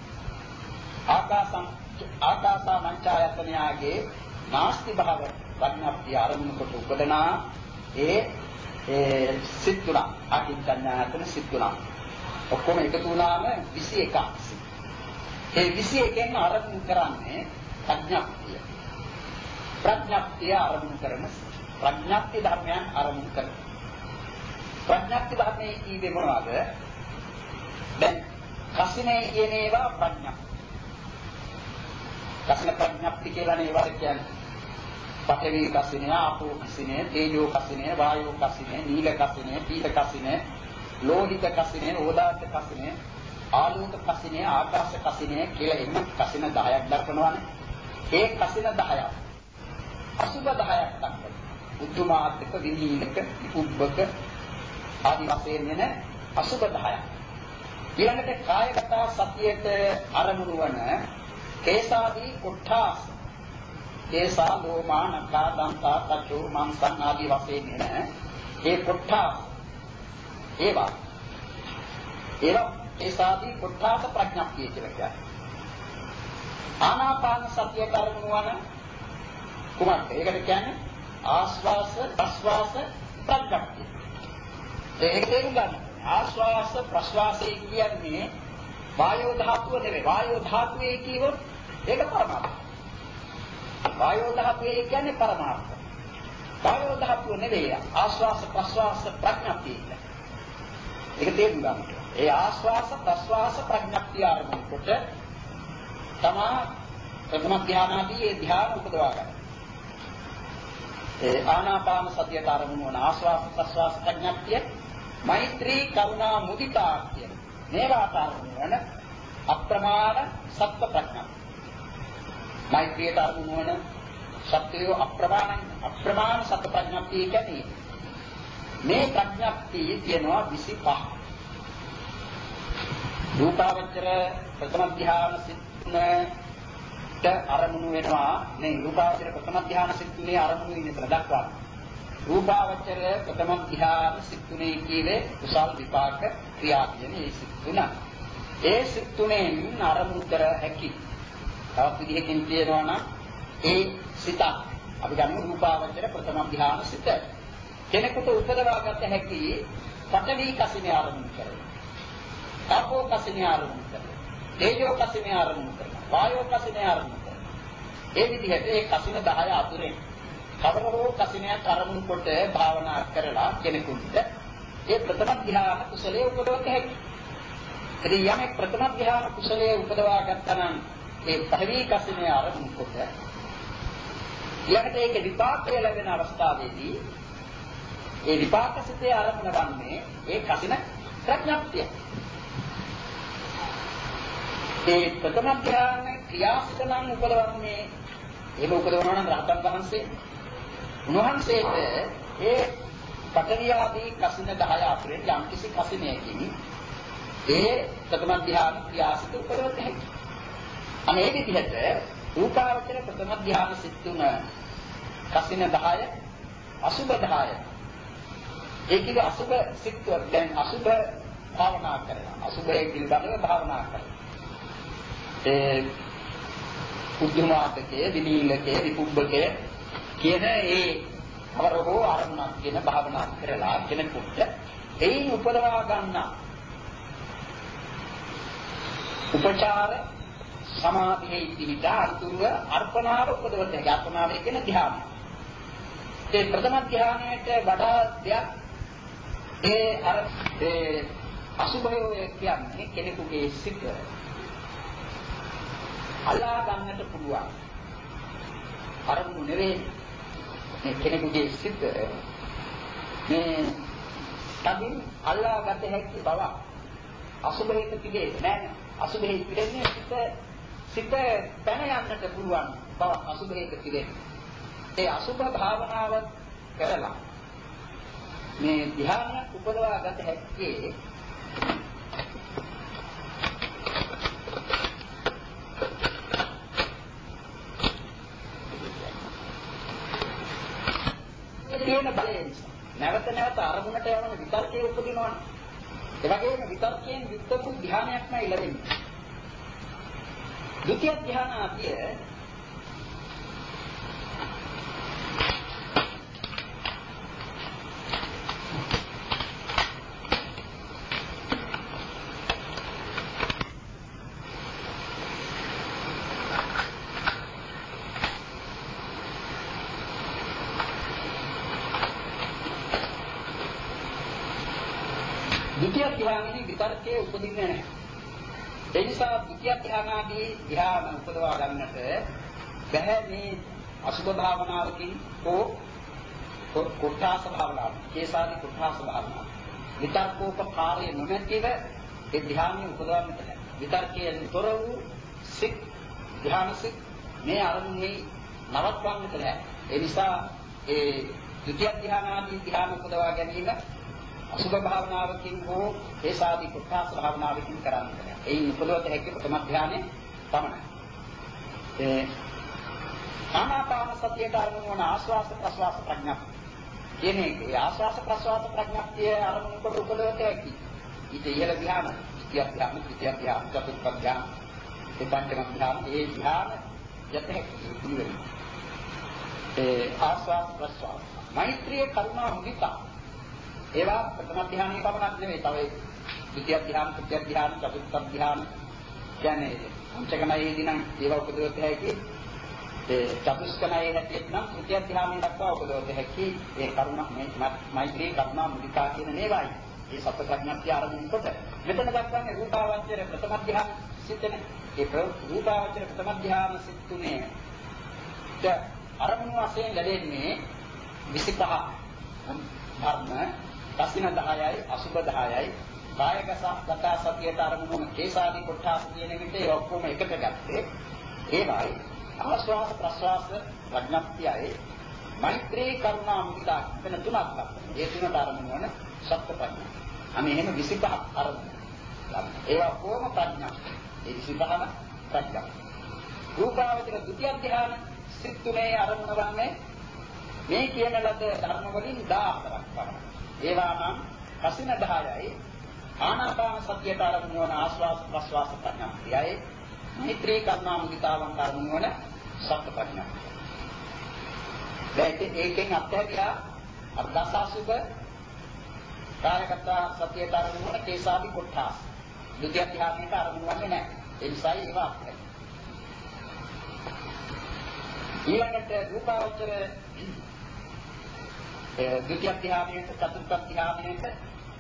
ආකාසං ආකාසානංචායතනයාගේ නාස්ති භාව ප්‍රඥාප්තිය ආරම්භන කොට උපදනා ඒ ඒ සිත් තුනක් ආකින්චඤ්ඤායතන සිත් තුනක්. ඔක්කොම එකතු වුණාම විසි එකක්. ඒ විසි එකෙන් ආරම්භ කරන්නේ ප්‍රඥාප්තිය. ප්‍රඥාප්තිය ආරම්භ කරන ප්‍රඥාප්ති ධර්මයන් ආරම්භ කරන. ප්‍රඥාප්ති ධර්මයේ කීවේ මොනවද? දැන් කසිනේ කියන ඒවා ප්‍රඥාප්ති. කසින ප්‍රඥාප්ති කියලා නේවා කියන්නේ. පඨවි කසිනේ, ආපෝ කසිනේ, තේජෝ කසිනේ, වායෝ කසිනේ, නීල කසිනේ, පීත කසිනේ, ලෝහිත කසිනේ, ඕදාත කසිනේ, ආලෝක කසිනේ, ආකාශ කසිනේ කියලා එන්න කසින දහයක් දක්වනවානේ. ඒ කසින දහයක් අසුබ දහයක් දක්වනවා. උද්දුමාත්ක, විනීලක, උබ්බක ආදි වශයෙන් එන අසුබ දහයක්. ඊළඟට කායගත සතියට අරමුණු වන කේසාදී කොට්ඨාස කේසා ලෝමා නඛා දන්තා කචෝ මාංසං ආදී වශයෙන් එන ඒ කොට්ඨාස ඒවා ඒවා කේසාදී කොට්ඨාස ප්‍රඥාප්තිය කියලා කියන්නේ. ආනාපාන සතියට අරමුණු වන කුමක්ද? ඒකට කියන්නේ ආස්වාස ප්‍රස්වාස ප්‍රඥාප්තිය. ඒක තේරුම් ගන්න. ආස්වාස ප්‍රස්වාසය කියන්නේ වායෝ ධාතුව නෙවෙයි. වායෝ ධාතුවේ කියවොත් ඒක පරමාර්ථය. වායෝ ධාතුවේ කියන්නේ පරමාර්ථය. වායෝ ධාතුව නෙවෙයි ආස්වාස ප්‍රස්වාස ප්‍රඥාප්තිය. ඒක තේරුම් ගන්න. ඒ ආස්වාස ප්‍රස්වාස ප්‍රඥාප්තිය ආරම්භ කොට තමා ප්‍රථම ධානාදී ඒ ධානය උපදවා ගන්න. ඒ ආනාපාන සතියට ආරම්භ වන ආස්වාස ප්‍රස්වාස ප්‍රඥාප්තිය මෛත්‍රී කරුණා මුදිතා කියන මේවාට ආරම්භ වන අප්‍රමාණ සත්‍ය ප්‍රඥා. මෛත්‍රියට ආරම්භ වන සත්‍යය අප්‍රමාණ අප්‍රමාණ සත්‍ය ප්‍රඥාප්තිය කියන්නේ මේ ප්‍රඥාප්තිය කියනවා විසි පහ. රූපාවචර ප්‍රථම ධ්‍යාන සිත්නට ආරම්භ වෙනවා. මේ රූපාවචර ප්‍රථම ධ්‍යාන සිත්නේ ආරම්භ වෙන විතර දක්වා. රූපාවචර ප්‍රථම ධ්‍යාන සිත් තුනේ කීවේ කුසල් විපාක ක්‍රියා කියන මේ සිත් තුන. ඒ සිත් තුනෙන් ආරම්භ කර හැකි. තවත් විදිහකින් කියනවා නම් ඒ සිත අපි ගන්න රූපාවචර ප්‍රථම ධ්‍යාන සිත. කෙනෙකුට උපදවා ගත හැකි පඨවි කසිනේ ආරම්භ කරනවා. ආපෝ කසිනේ ආරම්භ කරනවා. තේජෝ කසිනේ ආරම්භ කරනවා. වායෝ කසිනේ ආරම්භ කරනවා. ඒ විදිහට ඒ කසින දහය අතුරෙන් කවරෝ කසිනයක් ආරම්භ කොට භාවනා කරලා කෙනෙකුට ඒ ප්‍රථම ධ්‍යාන කුසලයේ උපදවත හැකියි. ඉතින් යමෙක් ප්‍රථම ධ්‍යාන කුසලයේ උපදවා ගත්තා නම් ඒ පඨවි කසිනේ ආරම්භ කොට ඊළඟට ඒක විපාකය ලැබෙන අවස්ථාවේදී ඒ විපාක සිතේ ආරම්භ වන්නේ ඒ කසින ප්‍රඥාප්තිය. ඒ ප්‍රථම ධ්‍යාන ක්‍රියාසිත නම් උපදවන්නේ ඒක උපදවනවා නම් රහතන් වහන්සේ උන්වහන්සේට ඒ පඨවි ආදී කසින දහය අතරින් යම් කිසි කසිනයකින් ඒ ප්‍රථම ධ්‍යාන ක්‍රියාසිත උපදවත හැකියි. අනේ විදිහට රූපාවචර ප්‍රථම ධ්‍යාන සිත් තුන කසින දහය අසුබ දහය ඒකේ අසුබ සිත් දැන් අසුබ භාවනා කරනවා. අසුබයේ පිළිබඳව භාවනා කරනවා. ඒ උද්දුමාතකයේ විනීලකයේ විපුබ්බකයේ කියන ඒ අවරහෝ ආරම්භ කියන භාවනා කරලා කෙනෙකුට එයින් උපදවා ගන්න උපචාර සමාධියේ පිහිටා අතුරුව අර්පණාව උපදවත හැකි. අර්පණාව කියන ධ්‍යානය. ඒ ප්‍රථම ධ්‍යානයට වඩා දෙයක් ඒ අර ඒ අසුභය කියන්නේ කෙනෙකුගේ සිත අල්ලා ගන්නට පුළුවන්. අරමුණු නෙවෙයි මේ කෙනෙකුගේ සිත මේ තදින් අල්ලාගත හැකි බව අසුබෙහිත පිළේ නෑ අසුබෙහි පිළෙන්නේ සිත සිත පැන යන්නට පුළුවන් බව අසුබෙහිත පිළේ ඒ අසුබ භාවනාව කරලා මේ ධ්‍යාන උපදවා ගත හැක්කේ තියෙන බලය නිසා නැවත නැවත අරමුණට යන විතර්කයේ උපදිනවනේ ඒ වගේම විතර්කයෙන් යුක්ත වූ ධ්‍යානයක්මයි ලැබෙන්නේ. ද්විතිය ධ්‍යාන ආදිය ද්විතිය ධ්‍යානයේ විතර්කයේ උපදින්නේ නැහැ. ඒ නිසා ද්විතිය ධ්‍යානදී ධ්‍යාන උපදවා ගන්නට බැහැ මේ අසුභ භාවනාවකින් හෝ කොට්ඨාස භාවනාව, කේසාදී කොට්ඨාස භාවනාව. විතර්කෝපකාරය නොමැතිව ඒ ධ්‍යානෙ උපදවන්නට බැහැ. විතර්කයෙන් තොර වූ සිත් ධ්‍යාන සිත් මේ අරමුණේ නවත්වන්නට බැහැ. ඒ නිසා ඒ ද්විතිය ධ්‍යානදී ධ්‍යාන උපදවා ගැනීම අසුභ භාවනාවකින් හෝ ඒසාදී කොට්ඨාස භාවනාවකින් කරන්නේ. එයින් උපදවත හැකි ප්‍රථම ධ්‍යානෙ පමණයි. ඒ ආනාපාන සතියට අරමුණු වන ආස්වාස ප්‍රස්වාස ප්‍රඥප්තිය. කියන්නේ ඒ ආස්වාස ප්‍රස්වාස ප්‍රඥප්තිය අරමුණු කොට උපදවත හැකි. ඊට ඉහළ ධ්‍යාන, ද්විතිය ධ්‍යාන, තෘතිය ධ්‍යාන, චතුර්ථ ධ්‍යාන, ඒ පංචම ධ්‍යාන, ඒ ධ්‍යාන යත හැකි පිළිවෙල. ඒ ආස්වාස ප්‍රස්වාස, මෛත්‍රිය, කරුණා, මුදිතා ඒවා ප්‍රථම ධ්‍යානයේ පමණක් නෙවෙයි. තව ද්විතිය ධ්‍යාන, තෘතිය ධ්‍යාන, චතුර්ථ ධ්‍යාන කියන්නේ පංචකමයේදී නම් ඒවා උපදවත හැකි. ඒ චතුස්කමයේ හැටියට නම් තෘතිය ධ්‍යානයේ දක්වා උපදවත හැකි. ඒ කරුණ මෛත්‍රී, කරුණා, මුදිතා කියන මේවායි. මේ සත්‍ය ප්‍රඥප්තිය ආරම්භ කොට මෙතන දක්වන්නේ රූපාවචර ප්‍රථම ධ්‍යාන සිතනේ. ඒ රූපාවචර ප්‍රථම ධ්‍යාන සිත් තුනේ ද අරමුණු වශයෙන් ලැබෙන්නේ විසිපහ ධර්ම දසින දහයයි අසුබ දහයයි කායක සත්‍ය සතියට අරමුණු වන කේසාදී කොට්ඨාස කියන විට ඒ ඔක්කොම එකට ගත්තේ ඒවයි ආස්වාස ප්‍රස්වාස ප්‍රඥප්තියයි මෛත්‍රී කරුණා මුදිතා වෙන තුනක් ගන්නවා. ඒ තුනට අරමුණු වන සත්‍ය ප්‍රඥා. අනේ එහෙම විසිපහ අරමුණු. ඒවා කොහොම ප්‍රඥා? ඒ විසිපහම ප්‍රඥා. රූපාවචර ද්විතිය ධ්‍යාන සිත් තුනේ අරමුණු වන්නේ මේ කියන ලද ධර්ම වලින් දාහතරක් පමණයි. ඒවා නම් කසින දහයයි ආනාපාන සතියට අරමුණු වන ආස්වාස ප්‍රස්වාස ප්‍රඥාප්තියයි මෛත්‍රී කරුණා මුදිතාවන් අරමුණු වන සත්‍ය ප්‍රඥාප්තිය. දැන් ඒකෙන් අත්හැරියා අර්ධසාසුබ කායගත සතියට අරමුණු වන කේසාදී කොට්ඨාස ද්විතිය ධ්‍යානයට අරමුණු වන්නේ නැහැ. ඒ නිසා ඒවා අත්හැරියා. ඊළඟට රූපාවචර ද්විතිය ධ්‍යානයේ චතුර්ථ ධ්‍යානයේ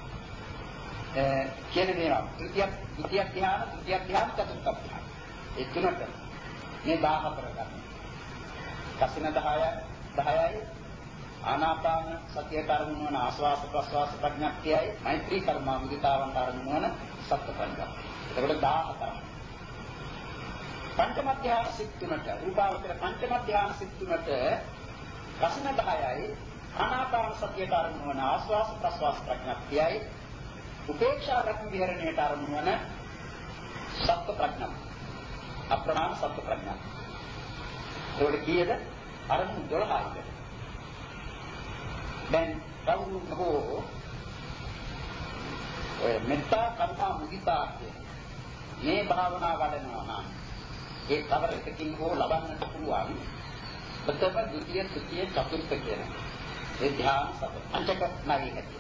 කියන දේවා ත්‍ෘතිය ද්විතිය ධ්‍යාන තෘතිය ධ්‍යාන චතුර්ථ ධ්‍යාන ඒ තුනට මේ දාහතර ගන්න. කසින දහය දහයයි ආනාපාන සතියට අරමුණු වන ආස්වාස ප්‍රස්වාස ප්‍රඥප්තියයි මෛත්‍රී කරුණා මුදිතාවන් අරමුණු වන සත්‍ය ප්‍රඥා. එතකොට දාහතර. පංචම ධ්‍යාන සිත් තුනට රූපාවචර පංචම ධ්‍යාන සිත් තුනට කසින දහයයි ආනාපාන සතියට අරමුණු වන ආස්වාස ප්‍රස්වාස ප්‍රඥප්තියයි උපේක්ෂා රත්න විහරණයට අරමුණු වන සත්‍ය ප්‍රඥා අප්‍රමාණ සත්‍ය ප්‍රඥා. ඒකට කීයද? අරමුණු දොළහයි. දැන් කවුරු හෝ ඔය මෙත්තා කරුණා මුදිතා මේ භාවනා වඩනවා නම් ඒ තවර එකකින් හෝ ලබන්නට පුළුවන් ප්‍රථම ද්විතිය තෘතිය චතුර්ථ කියන ඒ ධ්‍යාන සත පංචක නාමයේ හැටි.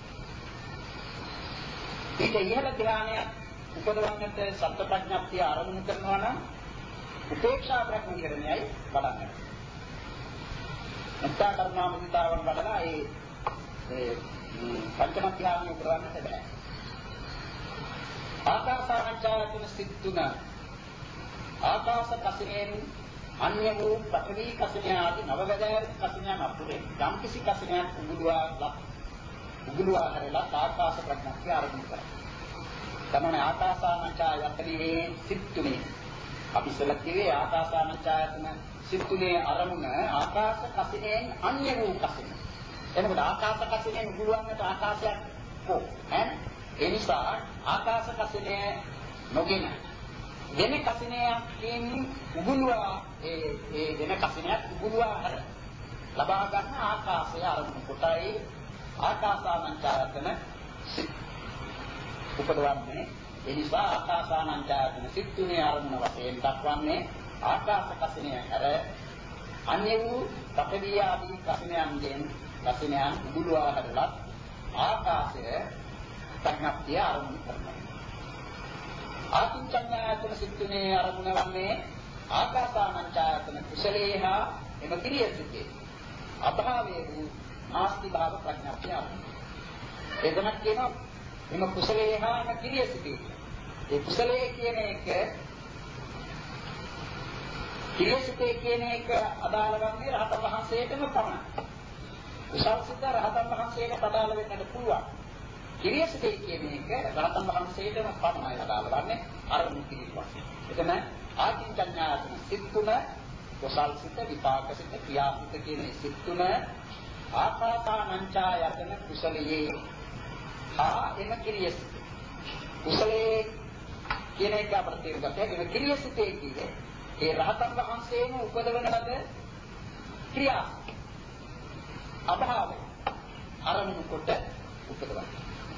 ඊට ඉහළ ධ්‍යානය උපදවන්නට සත්‍ය ප්‍රඥප්තිය ආරම්භ කරනවා නම් උපේක්ෂා ප්‍රඥා විහරණයයි වඩන්නේ. මෙත්තා කරුණා මුදිතාවන් වඩලා ඒ ඒ පංචම ධ්‍යානය උපදවන්නට බෑ. ආකාසානංචායතන සිත් තුන ආකාශ කසිනෙන් අන්‍ය වූ පඨවි කසිනිය ආදී නවවැදෑර කසිනියන් අපුරේ යම් කිසි කසිනියක් උගුලවා උගුලවා හැරලා ආකාශ ප්‍රඥාක්තිය ආරම්භ කරා. තමයි ආකාසානංචායතනේ සිත්තුනේ. අපි ඉස්සෙල්ලා කිව්වේ ආකාසානංචායතන සිත්තුනේ අරමුණ ආකාශ කසිනෙන් අන්‍ය වූ කසිනිය. එතකොට ආකාශ කසිනෙන් උගුලවන්නට ආකාශයක් කො ඈ ඒ නිසා ආකාශ කසිනේ නොගෙන වෙන කසිනයකින් උගුලවා ඒ ඒ වෙන කසිනයක් උගුලවා හර ලබා ගන්න ආකාශය අරමුණු කොටයි ආකාසානංචායතන සිත් උපදවන්නේ. ඒ නිසා ආකාසානංචායතන සිත් තුනේ අරමුණ වශයෙන් දක්වන්නේ ආකාශ කසිනය හැර අන්‍ය වූ පඨවි ආදී කසිනයන්ගෙන් කසිනයන් උගුලවා හරලා ආකාශය ප්‍රඥප්තිය ආරම්භ කරනවා. ආකින්චඤ්ඤායතන සිත්තුනේ ආරම්භ වන්නේ ආකාසානංචායතන කුසලේහා එම කිරියසිතේ අභාවයේ වූ ආස්ති භාව ප්‍රඥප්තිය ආරම්භ. එතනක් කියනවා එම කුසලේහා එම කිරියසිතේ. ඒ කුසලයේ කියන එක කිරියසිතේ කියන එක අදාළ වන්නේ රහතන් වහන්සේටම පමණයි. කුසල් සිත රහතන් වහන්සේට අදාළ වෙන්නට පුළුවන්. කිරියසිතේ කියන එක රහතන් වහන්සේටම පමණයි අදාළ වන්නේ අරමුණු කිරීම වශයෙන්. එතන ආකින්චඤ්ඤායතන සිත් තුන කුසල් සිත විපාක සිත ක්‍රියා සිත කියන සිත් තුන ආකාසානංචායතන කුසලයේ ආ එම කිරියසිත. කුසලයේ කියන එක අපිට තේරුම් ගන්න. එම කිරියසිතේ කියන්නේ ඒ රහතන් වහන්සේම උපදවන ලද ක්‍රියා අභාවය අරමුණු කොට උපදවන.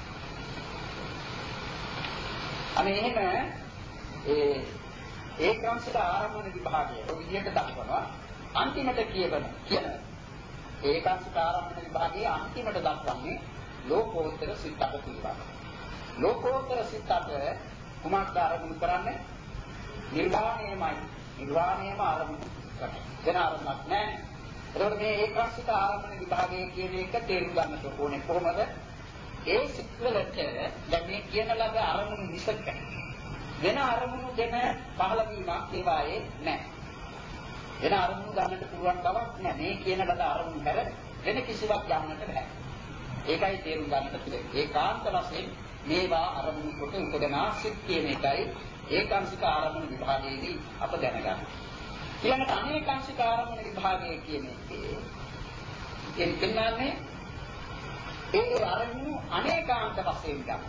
අනේ එහෙම ඒ ඒකාංශික ආරම්භන විභාගයේ ඔය විදිහට දක්වනවා අන්තිමට කියවන කියන ඒකාංශික ආරම්භන විභාගයේ අන්තිමට දක්වන්නේ ලෝකෝත්තර සිතක පිළිබඳ. ලෝකෝත්තර සිතක කුමක්ද ආරම්භ කරන්නේ? නිර්වාණයමයි. නිර්වාණයම ආරම්භ කරන්නේ. වෙන ආරම්භයක් නැහැ. ඒකෝට මේ ඒකාංශික ආරම්භන විභාගයේ කියන එක තේරුම් ගන්නට ඕනේ කොහොමද? ඒ සිත්වලට දැන් මේ කියන ලද අරමුණු මිසක වෙන අරමුණු දෙන පහළ වීමක් ඒවායේ නැහැ. වෙන අරමුණු ගන්නට පුළුවන් බවක් නැහැ. මේ කියන ලද අරමුණු හැර වෙන කිසිවක් ගන්නට බෑ. ඒකයි තේරුම් ගන්නට තියෙන්නේ. ඒකාන්ත වශයෙන් මේවා අරමුණු කොට උපදනා සිත් කියන එකයි ඒකාංශික ආරම්භන විභාගයේදී අප දැනගන්න. ඊළඟට අනේකාංශික ආරම්භන විභාගය කියන එකේ එන් පෙන්නන්නේ ඒ අරමුණු අනේකාන්ත වශයෙන් ගන්න.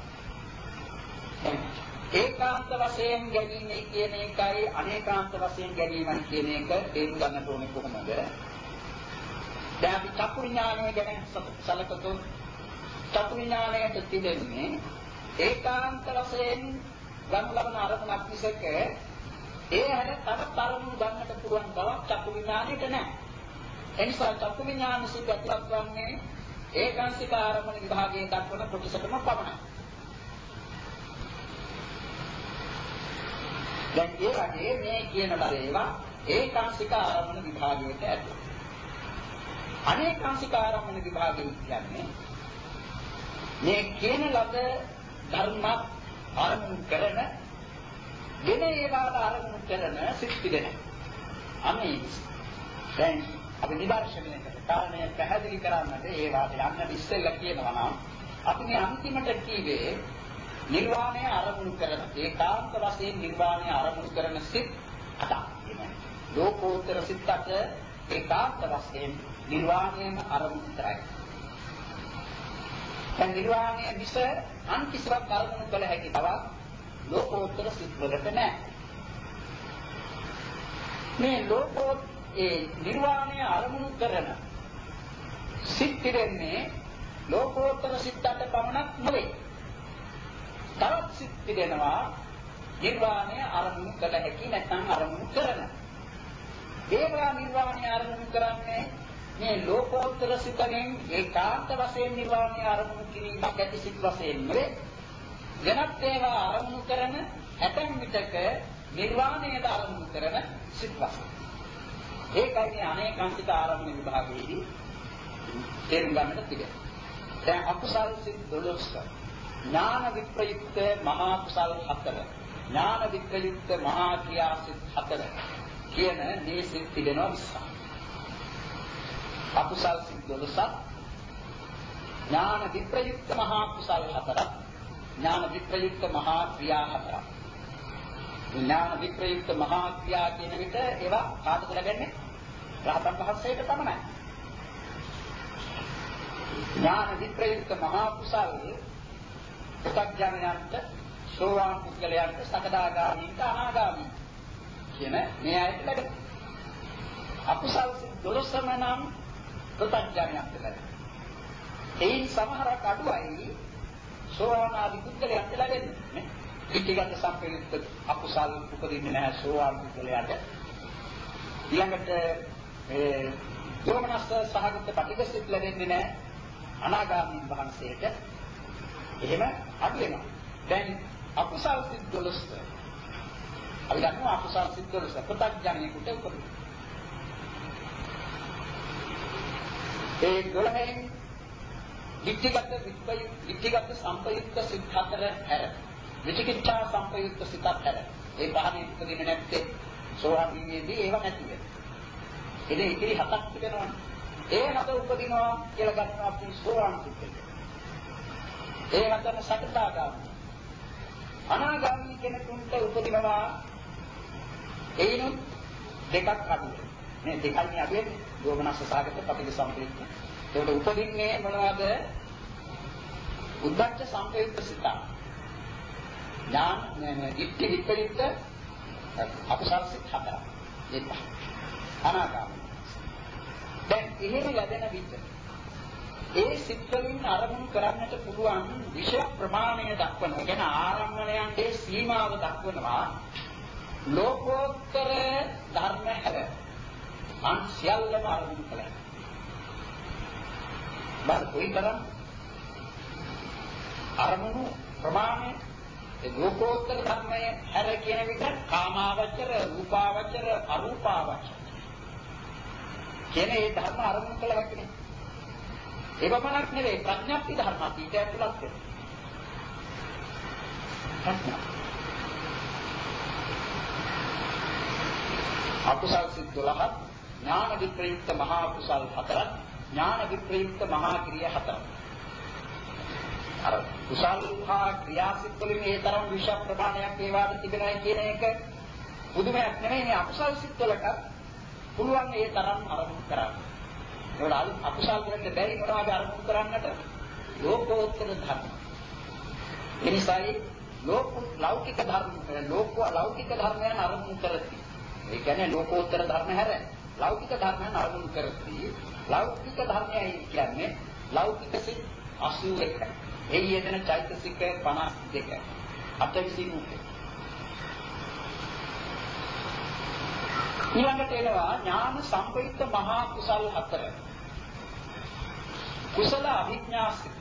ඒකාන්ත වශයෙන් ගැනීම කියන එකයි අනේකාන්ත වශයෙන් ගැනීම කියන එක තේරුම් ගන්න ඕනේ කොහොමද? දැන් අපි චක්කු විඥානය ගැන සැලකතොත් චක්කු විඥානයට තිබෙන්නේ ඒකාන්ත වශයෙන් ගන්න ලබන අරමුණක් මිසක ඒ හැර තවත් අරමුණු ගන්නට පුළුවන් බවක් චක්කු විඥානයට නැහැ. එනිසා චක්කු විඥාන සිත් ඇතුළත් වන්නේ ඒකාංශික ආරම්භන විභාගයේ දක්වන කොටසටම පමණයි. දැන් ඒ වගේ මේ කියන දේවා ඒකාංශික ආරම්භන විභාගයට ඇතුළත්. අනේකාංශික ආරම්භන විභාගය කියන්නේ මේ කියන ලද ධර්ම ආරම්භ කරන වෙන ඒවාට ආරම්භ කරන සිත් පිළිදෙන. අනේ දැන් අපි නිදර්ශනයකට කාරණය පැහැදිලි කරන්නට ඒ වාට යන්නට ඉස්සෙල්ලා කියනවා නම් අපි මේ අන්තිමට කීවේ නිර්වාණය අරමුණු කරන ඒකාන්ත වශයෙන් නිර්වාණය අරමුණු කරන සිත් අටක් කියන්නේ ලෝකෝත්තර සිත් අට ඒකාන්ත වශයෙන් නිර්වාණයම අරමුණු කරයි. දැන් නිර්වාණය විස අන් කිසිවක් අරමුණු කළ හැකි බවක් ලෝකෝත්තර සිත් වලට නැහැ. මේ ලෝකෝත්තර ඒ නිර්වාණය අරමුණු කරන සිත් පිරෙන්නේ ලෝකෝත්තර සිත් අට පමණක් නෙවෙයි. තවත් සිත් පිරෙනවා නිර්වාණය අරමුණු කළ හැකි නැත්නම් අරමුණු කරන. ඒවා නිර්වාණය අරමුණු කරන්නේ මේ ලෝකෝත්තර සිතෙන් ඒකාන්ත වශයෙන් නිර්වාණය අරමුණු කිරීමක් ඇති සිත් වශයෙන් නෙවෙයි. වෙනත් ඒවා අරමුණු කරන ඇතැම් විටක නිර්වාණයද අරමුණු කරන සිත් වශයෙන්. ඒකයි මේ අනේකාංශික ආරම්භන විභාගයේදී තේරුම් ගන්නට තිබෙනවා. දැන් අකුසල් සිත් දොළොස් ඥාන විප්‍රයුක්ත මහා කුසල් හතර ඥාන විප්‍රයුක්ත මහා ක්‍රියා සිත් හතර කියන මේ සිත් තිබෙනවා විස්සා. අකුසල් සිත් දොළොස් ඥාන විප්‍රයුක්ත මහා කුසල් හතරක් ඥාන විප්‍රයුක්ත මහා ක්‍රියා හතරක්. ඥාන විප්‍රයුක්ත මහා ක්‍රියා කියන විට ඒවා කාටද ලැබෙන්නේ? රහතන් වහන්සේට පමණයි. ඥාන විප්‍රයුක්ත මහා කුසල් පු탁ඥානයන්ට සෝවාන් පුද්ගලයන්ට සකදාගාමීන්ට අනාගාමී කියන මේ ආයත ලැබෙනවා. අකුසල් දොළොස්ම නම් පු탁ඥානයන්ට ලැබෙනවා. ඒන් සමහරක් අඩුවයි සෝවාන් ආදී පුද්ගලයන්ට ලැබෙන්නේ. පිටිගත සම්ප්‍රයුක්ත අකුසල් උපදින්නේ නැහැ සෝවාන් පුද්ගලයාට. ඊළඟට මේ දෝමනස්ස සහගත පටිඝසිත ලැබෙන්නේ නැහැ අනාගාමී වහන්සේට. එහෙම අඩු වෙනවා. දැන් අකුසල් සිත් දොළොස් අපි ගන්නවා අකුසල් සිත් දොළොස් පු탁ඥානයෙකුට උපදින. ඒ දොළහෙන් විචිකත් විචිකත් සම්පයුක්ත සිත් හතර හැර විචිකිච්ඡා සම්පයුක්ත සිත් හතර ඒ පහේ උපදින්නේ නැත්තේ සෝවාන් වීමේදී ඒව නැති වෙනවා. ඉතින් ඉතිරි හතක් තිබෙනවා. ඒ හත උපදිනවා කියලා ගන්නවා අපි සෝවාන් සිත්. ඒ හතම සකදාගාමී. අනාගාමී කෙනෙකුට උපදිනවා ඒනොත් දෙකක් අඩු වෙනවා. මේ දෙකයි අඩු වෙන්නේ. දෝමනස්ස සාගත පටිඝ සම්පයුක්ත. ඒකට උපදින්නේ මොනවද? උද්දච්ච සම්පයුක්ත සිත. ඥාන ඉක්ටි විපරිත අකුසල් සිත් හතර. ඒක. අනාගාමී. දැන් එහෙම ලැබෙන විට ඒ සිත් වලින් අරමුණු කරන්නට පුළුවන් විශේෂ ප්‍රමාණය දක්වන. ඒ කියන්නේ ආරම්භණයන්ගේ සීමාව දක්වනවා. ලෝකෝත්තර ධර්ම හැර අන් සියල්ලම අරමුණු කළා. බල කොයිතරම් අරමුණු ප්‍රමාණය ඒ ලෝකෝත්තර ධර්මය හැර කියන විට කාමාවචර, රූපාවචර, අරූපාවචර කියන ඒ ධර්ම අරමුණු කළ හැකියි. ඒ බමනක් නෙවෙයි ප්‍රඥාප්ති ධර්ම අතීතය ඇතුළත් වෙනවා. අකුසල් සිත් දොළහක් ඥාන විප්‍රයුක්ත මහා කුසල් හතරක් ඥාන විප්‍රයුක්ත මහා ක්‍රියා හතරක්. අර කුසල් හා ක්‍රියා සිත් වලින් මේ තරම් විශේෂ ප්‍රමාණයක් ඒවාට තිබෙනවා කියන එක පුදුමයක් නෙවෙයි. මේ අකුසල් සිත් වලට පුළුවන් මේ තරම් අරමුණු කරන්න. ඒවල අකුසල් වලට බැරි මොනවාද අරමුණු කරන්නට? ලෝකෝත්තර ධර්ම. එනිසායි ලෝක ලෞකික ධර්ම ලෝක ලෞකික ධර්මයන් අරමුණු කරති. ඒ කියන්නේ ලෝකෝත්තර ධර්ම හැර ලෞකික ධර්මයන් අරමුණු කරති. ලෞකික ධර්මයයි කියන්නේ ලෞකික සිත් අසූ එක. ඒ යෙදෙන චෛතසික පනස් දෙක. අටවිසි රූප. ඊළඟට එනවා ඥාන සම්පයුක්ත මහා කුසල් හතර. කුසල අභිඥාසිත.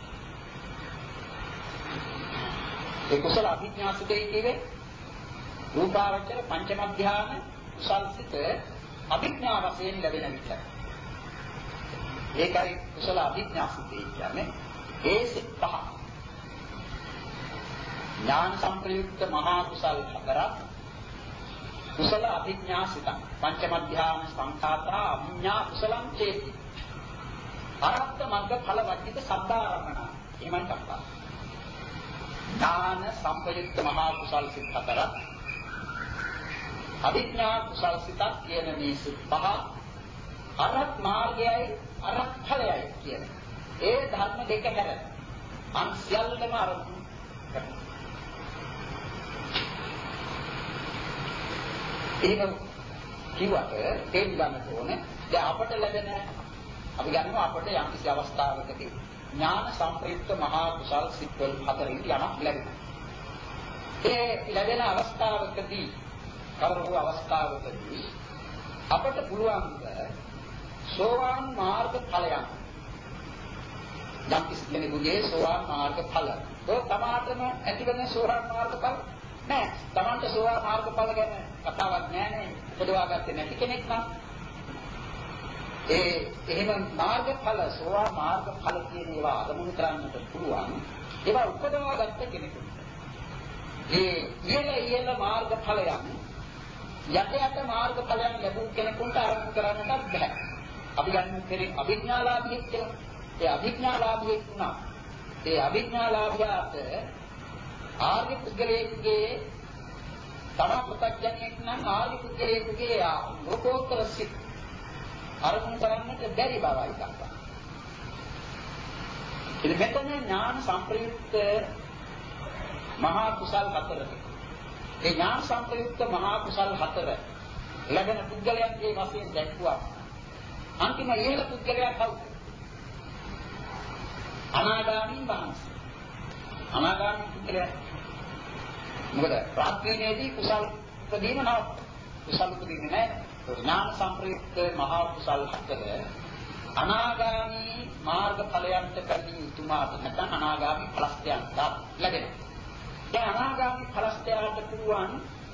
ඒ කුසල අභිඥාසිතේ කියන්නේ රූපාවචර පංචම ධ්‍යාන කුසල් සිත අභිඥා වශයෙන් ලැබෙන විට. ඒකයි කුසල අභිඥාසිතේ කියන්නේ ඒ සිත් පහ. ඥාන සම්ප්‍රයුක්ත මහා කුසල් හතරක් කුසල අභිඥාසිත පංචම ධ්‍යාන සංඛාතා අභිඥා කුසලං චේති. අරහත් මග්ග ඵල වර්ජිත සද්ධාරමණ එහෙමයි කප්පා. ඥාන සම්ප්‍රයුක්ත මහා කුසල් සිත් හතරක් අභිඥා කුසල් සිතක් කියන මේ සිත් පහ අරහත් මාර්ගයයි අරහත් ඵලයයි කියන ඒ ධර්ම දෙක හැර අන් සියල්ලම අරමුණු කරනවා. එහෙම කිව්වට තේරුම් ගන්න ඕනේ දැන් අපට ලැබෙන අපි ගන්නවා අපට යම් කිසි අවස්ථාවකදී ඥාන සම්ප්‍රයුක්ත මහා කුසල් සිත් වල හතරින් යමක් ලැබෙනවා. ඒ ලැබෙන අවස්ථාවකදී කවර අවස්ථාවකදී අපට පුළුවන් සෝවාන් මාර්ග ඵලයක් යම් කිසි කෙනෙකුගේ සෝවාන් මාර්ග ඵල ඒ තමාටම ඇතිවෙන සෝවාන් මාර්ග ඵල නෑ. තමන්ට සෝවාන් මාර්ග ඵල ගැන කතාවක් නෑ නේ. උපදවා ගත්තේ නැති කෙනෙක් නම් ඒ එහෙම මාර්ග ඵල සෝවාන් මාර්ග ඵල කියන ඒවා අදමුණු කරන්නට පුළුවන්. ඒවා උපදවා ගත්ත කෙනෙකුට ඒ ඉහළ ඉහළ මාර්ග ඵලයන් යට යට මාර්ගඵලයන් ලැබුම් කෙනෙකුට ආරම්භ කරන්නට බෑ. අපි ගන්න කෙනෙක් අභිඥාලාභී කියලා. ඒ අභිඥාලාභී වුණා. ඒ අභිඥාලාභයාට ආර්ය පුද්ගලයෙකුගේ තමපතඥයෙක් නම් ආර්ය පුද්ගලයෙකුගේ ලෝකෝත්තර සිත් අරමුණු කරන්නට බැරි බවයි දක්වන්නේ. ඉතින් මෙතන ඥාන සංප්‍රයුක්ත මහා කුසල් හතරයි. ඒ ඥාන සංප්‍රයුක්ත මහා කුසල් හතර ලැබෙන පුද්ගලයන්ගේ වශයෙන් දැක්වුවා. අන්තිම ඉහළ පුද්ගලයා කවුද? අනාගාමී වහන්සේ. අනාගාමී පුද්ගලයා. මොකද ප්‍රාඥේදී කුසල් උපදීම නව කුසල් උපදීන්නේ නැහැ. ඥාන සංප්‍රයුක්ත මහා කුසල් හතර අනාගාමී මාර්ගඵලයන්ට පැමිණි උතුමාට නැත්නම් අනාගාමී ඵලස්ත්‍යයන්ට ලැබෙනවා. දැන් අනාගාමී ඵලස්ත්‍යයන්ට පුළුවන්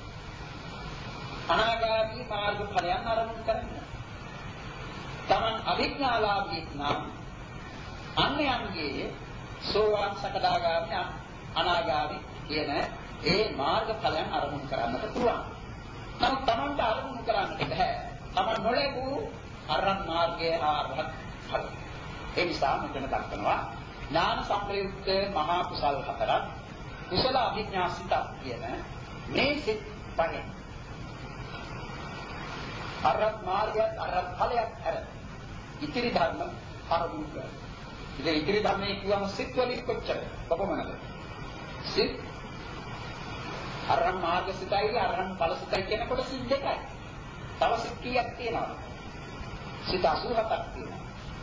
අනාගාමී මාර්ගඵලයන් ආරම්භ කරන්න. තමන් අවිඥාලාභී නම් අන්‍යයන්ගේ සෝවාන් සකදාගාමී අනාගාමී කියන ඒ මාර්ගඵලයන් ආරම්භ කරන්නට පුළුවන්. නමුත් තමන්ට ආරම්භ කරන්නට බෑ. තමන් නොලැබූ අරහත් මාර්ගයේ ආරහත් ඵල. ඒ නිසා මෙතන දක්වනවා ඥාන සංප්‍රයුක්ත මහා කුසල් හතරක් කුසල අභිඥා සිත කියන මේ සිත් පහේ අරහත් මාර්ගයත් අරහත් ඵලයක් හැර ඉතිරි ධර්ම ආරම්භ කරනවා. ඉතින් ඉතිරි ධර්මයේ කියවම සිත් වලින් කොච්චර කොපමණද? සිත් අරහත් මාර්ග සිතයි අරහත් ඵල සිතයි කියනකොට සිත් දෙකයි. තව සිත් කීයක් තියෙනවද? සිත අසූ හතක් තියෙනවා.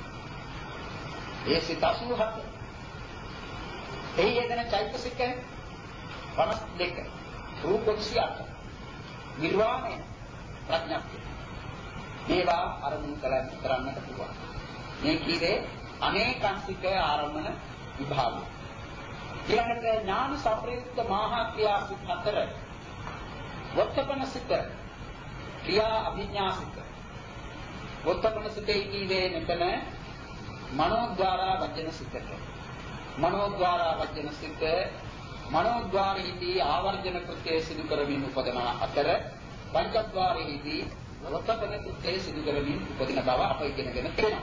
ඒ සිත අසූ හත. එහි යෙදෙන චෛතසික පනස් දෙක. රූප විසි අට. නිර්වාණය ප්‍රඥප්තිය. මේවා අරමුණු කරන්න කරන්නට පුළුවන්. මේ කීවේ අනේකාන්තික ආරම්මන විභාගය. ඊළඟට ඥාන සංප්‍රයුක්ත මහා ක්‍රියා සිත් හතර. වත්තපන සිත. ක්‍රියා අභිඥා සිත. වත්තපන සිතේ කීවේ මෙතන මනෝද්වාරා වචන සිතට. මනෝද්වාරා වචන සිත මනෝද්වාරයේදී ආවර්ජන කෘත්‍ය සිදු කරමින් උපදන අතර පංචද්වාරයේදී වත්තපන කෘත්‍ය සිදු කරමින් උපදින බව අප ඉගෙනගෙන තියෙනවා.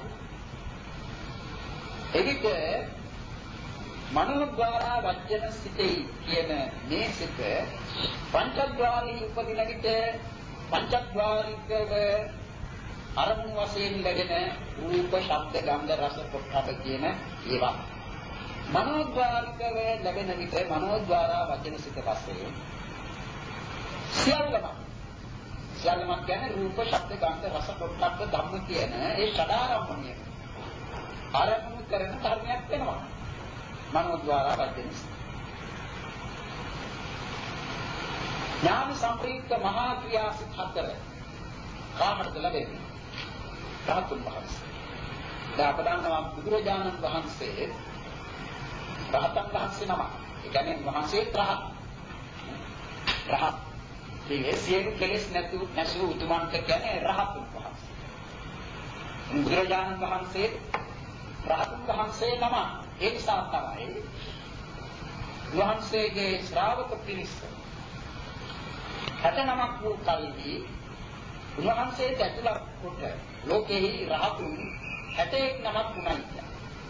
එවිට මනෝද්වාරා වචන සිතේ කියන මේ සිත පංචද්වාරයේ උපදින විට පංචද්වාරිකව අරමුණු වශයෙන් ලැබෙන රූප, ශබ්ද, ගන්ධ, රස, පොට්ටබ කියන ඒවා. මනෝද්වාරිකව ලැබෙන විට මනෝද්වාරා වචන සිත වශයෙන් සියල්ලම සියල්ලම කියන්නේ රූප, ශබ්ද, ගන්ධ, රස, පොට්ටබ ධම්ම කියන ඒ ෂඩාරම්මණය ආරම්භ කරන ධර්මයක් වෙනවා. මනෝද්වාරා වචන සිත. ඥාන සංප්‍රයුක්ත මහා ක්‍රියා සිත් හතර කාමරද ලැබෙන්නේ? රහතුන් වහන්සේ. දාපදානවා බුදුරජාණන් වහන්සේ රහතන් වහන්සේ නම. ඒ කියන්නේ වහන්සේ රහත්. රහත්. මේ සියලු කෙලෙස් නැතු නැසු උතුමන්ට කියන්නේ රහතුන් වහන්සේ. බුදුරජාණන් වහන්සේ රහතුන් වහන්සේ නම. ඒ නිසා තමයි වහන්සේගේ ශ්‍රාවක පිරිස හැටනමක් වූ කල්හි උන්වහන්සේ ඇතුළත් කොට ලෝකෙහි රහතුන් හැටඑක් නමක් වුණා.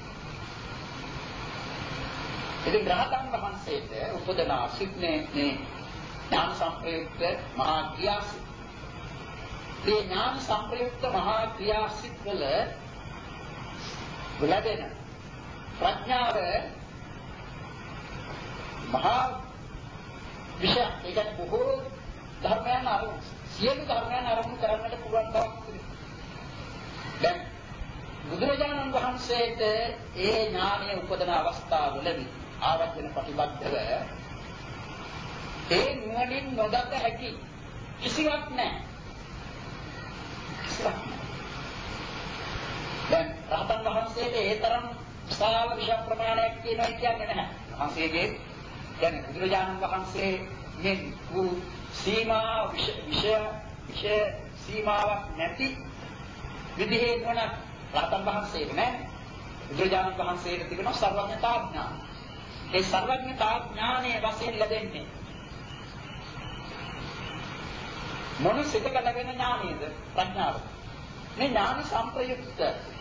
ඉතින් රහතන් වහන්සේට උපදන සිත්නේ මේ ඥාන සංප්‍රයුක්ත මහා ක්‍රියාසිත. මේ ඥාන සංප්‍රයුක්ත මහා ක්‍රියාසිත වල ලැබෙන ප්‍රඥාව මහා විශේෂ ඒකට බොහෝ ධර්මයන් අරමුණු සියලු ධර්මයන් අරමුණු කරන්නට පුළුවන් බවක් තිබෙනවා. දැන් බුදුරජාණන් වහන්සේට ඒ ඥානය උපදන අවස්ථාවවලදී ආවර්ජන ප්‍රතිබද්ධව ඒ නුවණින් නොදක හැකි කිසිවක් නැහැ. කිසිවක් නැහැ. දැන් රහතන් වහන්සේට ඒ තරම් විශාල විශේෂ ප්‍රමාණයක් තියෙනවා කියන්නේ නැහැ. වහන්සේගේ දැන් බුදුරජාණන් වහන්සේ මේ වූ සීමා විෂය විෂය සීමාවක් නැති විදිහේ වුණ රහතන් වහන්සේට නෑ. බුදුරජාණන් වහන්සේට තිබෙන සර්වඥතා ඥාන. ඒ සර්වඥතා ඥානයේ වශයෙන් ලැබෙන්නේ මොන සිතක ලැබෙන ඥානයේද? ප්‍රඥාව. මේ ඥාන සංප්‍රයුක්ත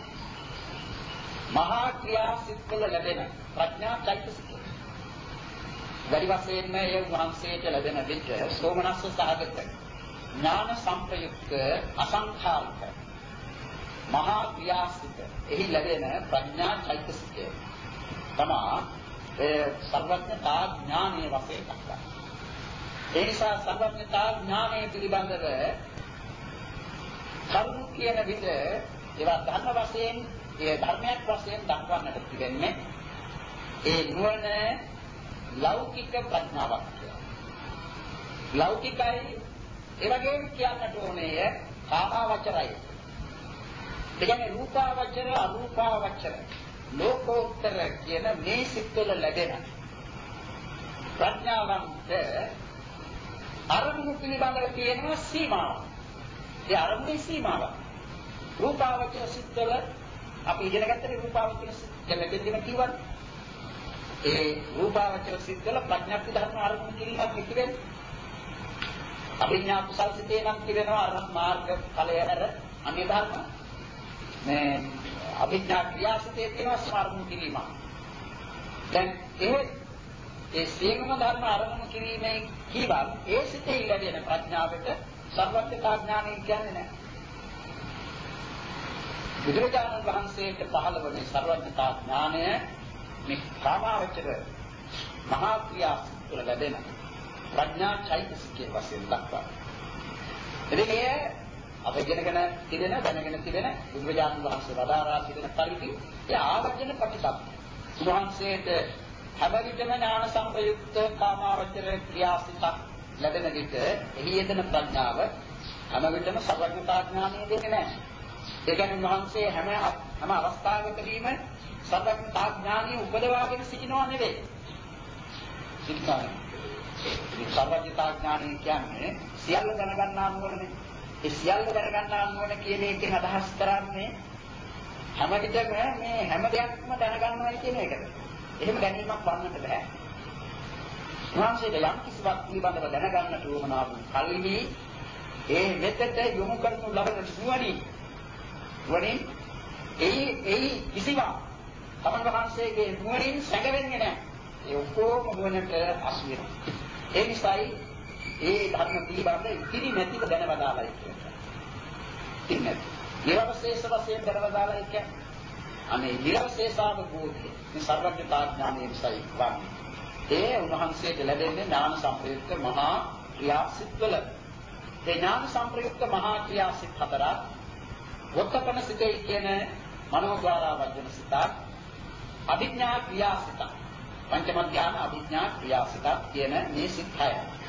මහා ක්‍රියා සිත්වල ලැබෙන ප්‍රඥා චෛතසිකය. වැඩි වශයෙන්ම ඒ වහන්සේට ලැබෙන විට සෝමනස්ස සහගත ඥාන සංප්‍රයුක්ත අසංඛාරික මහා ක්‍රියා සිත් එහි ලැබෙන ප්‍රඥා චෛතසිකය තමා ඒ සර්වඥතා ඥානයේ වශයෙන් දක්වනවා. ඒ නිසා සර්වඥතා ඥානයේ පිළිබඳව කරුණු කියන විට ඒවා ධර්ම වශයෙන් ඒ ධර්මයක් වශයෙන් දක්වන්නට තිබෙන්නේ ඒ නුවණ ලෞකික ප්‍රඥාවක් කියලා. ලෞකිකයි ඒ වගේම කියන්නට ඕනේ කාමාවචරයි. ඒ කියන්නේ රූපාවචර අරූපාවචර ලෝකෝත්තර කියන මේ සිත්වල ලැබෙන ප්‍රඥාවන්ට අරමුණු පිළිබඳව තියෙන සීමාව. ඒ අරමුණේ සීමාව. රූපාවචර සිත්වල අපි ඉගෙන ගත්තේ රූපාවචර සිත් දෙකෙන්ම කියවනේ. ඒ රූපාවචර සිත්වල ප්‍රඥාප්ති ධර්ම අරමුණු කිරීමක් පිටිවෙන්නේ. අභිඥා කුසල් සිතේ නම් කියනවා අරහත් මාර්ග ඵලය හැර අනිත් ධර්ම. මේ අභිඥා ක්‍රියාසිතේ තියෙනවා ස්වර්ණ කිරීම. දැන් ඒ ඒ සියලුම ධර්ම අරමුණු කිරීමේ කීවා ඒ සිතේ ලැබෙන ප්‍රඥාවට සර්වඥතා ඥානය කියන්නේ නැහැ. බුදුරජාණන් වහන්සේට පහළ වන සර්වඥතා ඥානය මේ කාමාවචර මහා ක්‍රියාසිත තුළ ලැබෙන ප්‍රඥා චෛතසිකයේ වශයෙන් දක්වනවා. එදිනේ අප ඉගෙනගෙන තිබෙන දැනගෙන තිබෙන බුදුරජාණන් වහන්සේ වදාරා තිබෙන පරිදි ඒ ආවර්ජන ප්‍රතිපත්ති. උන්වහන්සේට හැම විටම ඥාන සංප්‍රයුක්ත කාමාවචර ක්‍රියාසිතක් ලැබෙන විට එහි යෙදෙන ප්‍රඥාව හැම විටම සර්වඥතා ඥානය දෙන්නේ නැහැ. ඒ කියන්නේ උන්වහන්සේ හැම හැම අවස්ථාවකදීම සර්වඥතා ඥානය උපදවාගෙන සිටිනවා නෙවෙයි. සිතාන. මේ සර්වඥතා ඥානය කියන්නේ සියල්ල දැනගන්නා නුවණනේ. ඒ සියල්ල දැනගන්නා නුවණ කියන එකෙන් අදහස් කරන්නේ හැම විටම මේ හැම දෙයක්ම දැනගන්නවා කියන එකද. එහෙම දැනීමක් වන්නට බෑ. උන්වහන්සේට යම් කිසිවක් පිළිබඳව දැනගන්නට උවමනා වූ කල්හි ඒ මෙතෙට යොමු කරනු ලබන නුවණින් නුවණින් ඒ ඒ කිසිවක් තමන් වහන්සේගේ නුවණින් සැඟවෙන්නේ නැහැ. ඒ ඔක්කොම නුවණට අසු වෙනවා. ඒ නිසායි ඒ ධර්ම පිළිබඳව ඉතිරි නැතිව දැනවදාලයි කියන්නේ. ඉතිරි නැති. නිරවශේෂ වශයෙන් දැනවදාලයි කියන්නේ. අනේ නිරවශේෂාවබෝධය මේ සර්වඥතා ඥානයේ විසයි වන්නේ. ඒ උන්වහන්සේට ලැබෙන්නේ ඥාන සංප්‍රයුක්ත මහා ක්‍රියාසිතවල. ඒ ඥාන සංප්‍රයුක්ත මහා ක්‍රියාසිත හතරක් වොත්තපන සිතේ කියන මනෝද්වාරා වර්ජන සිතක්, අභිඥා ක්‍රියාසිත, පංචම ධ්‍යාන අභිඥා ක්‍රියාසිත කියන මේ සිත් හය.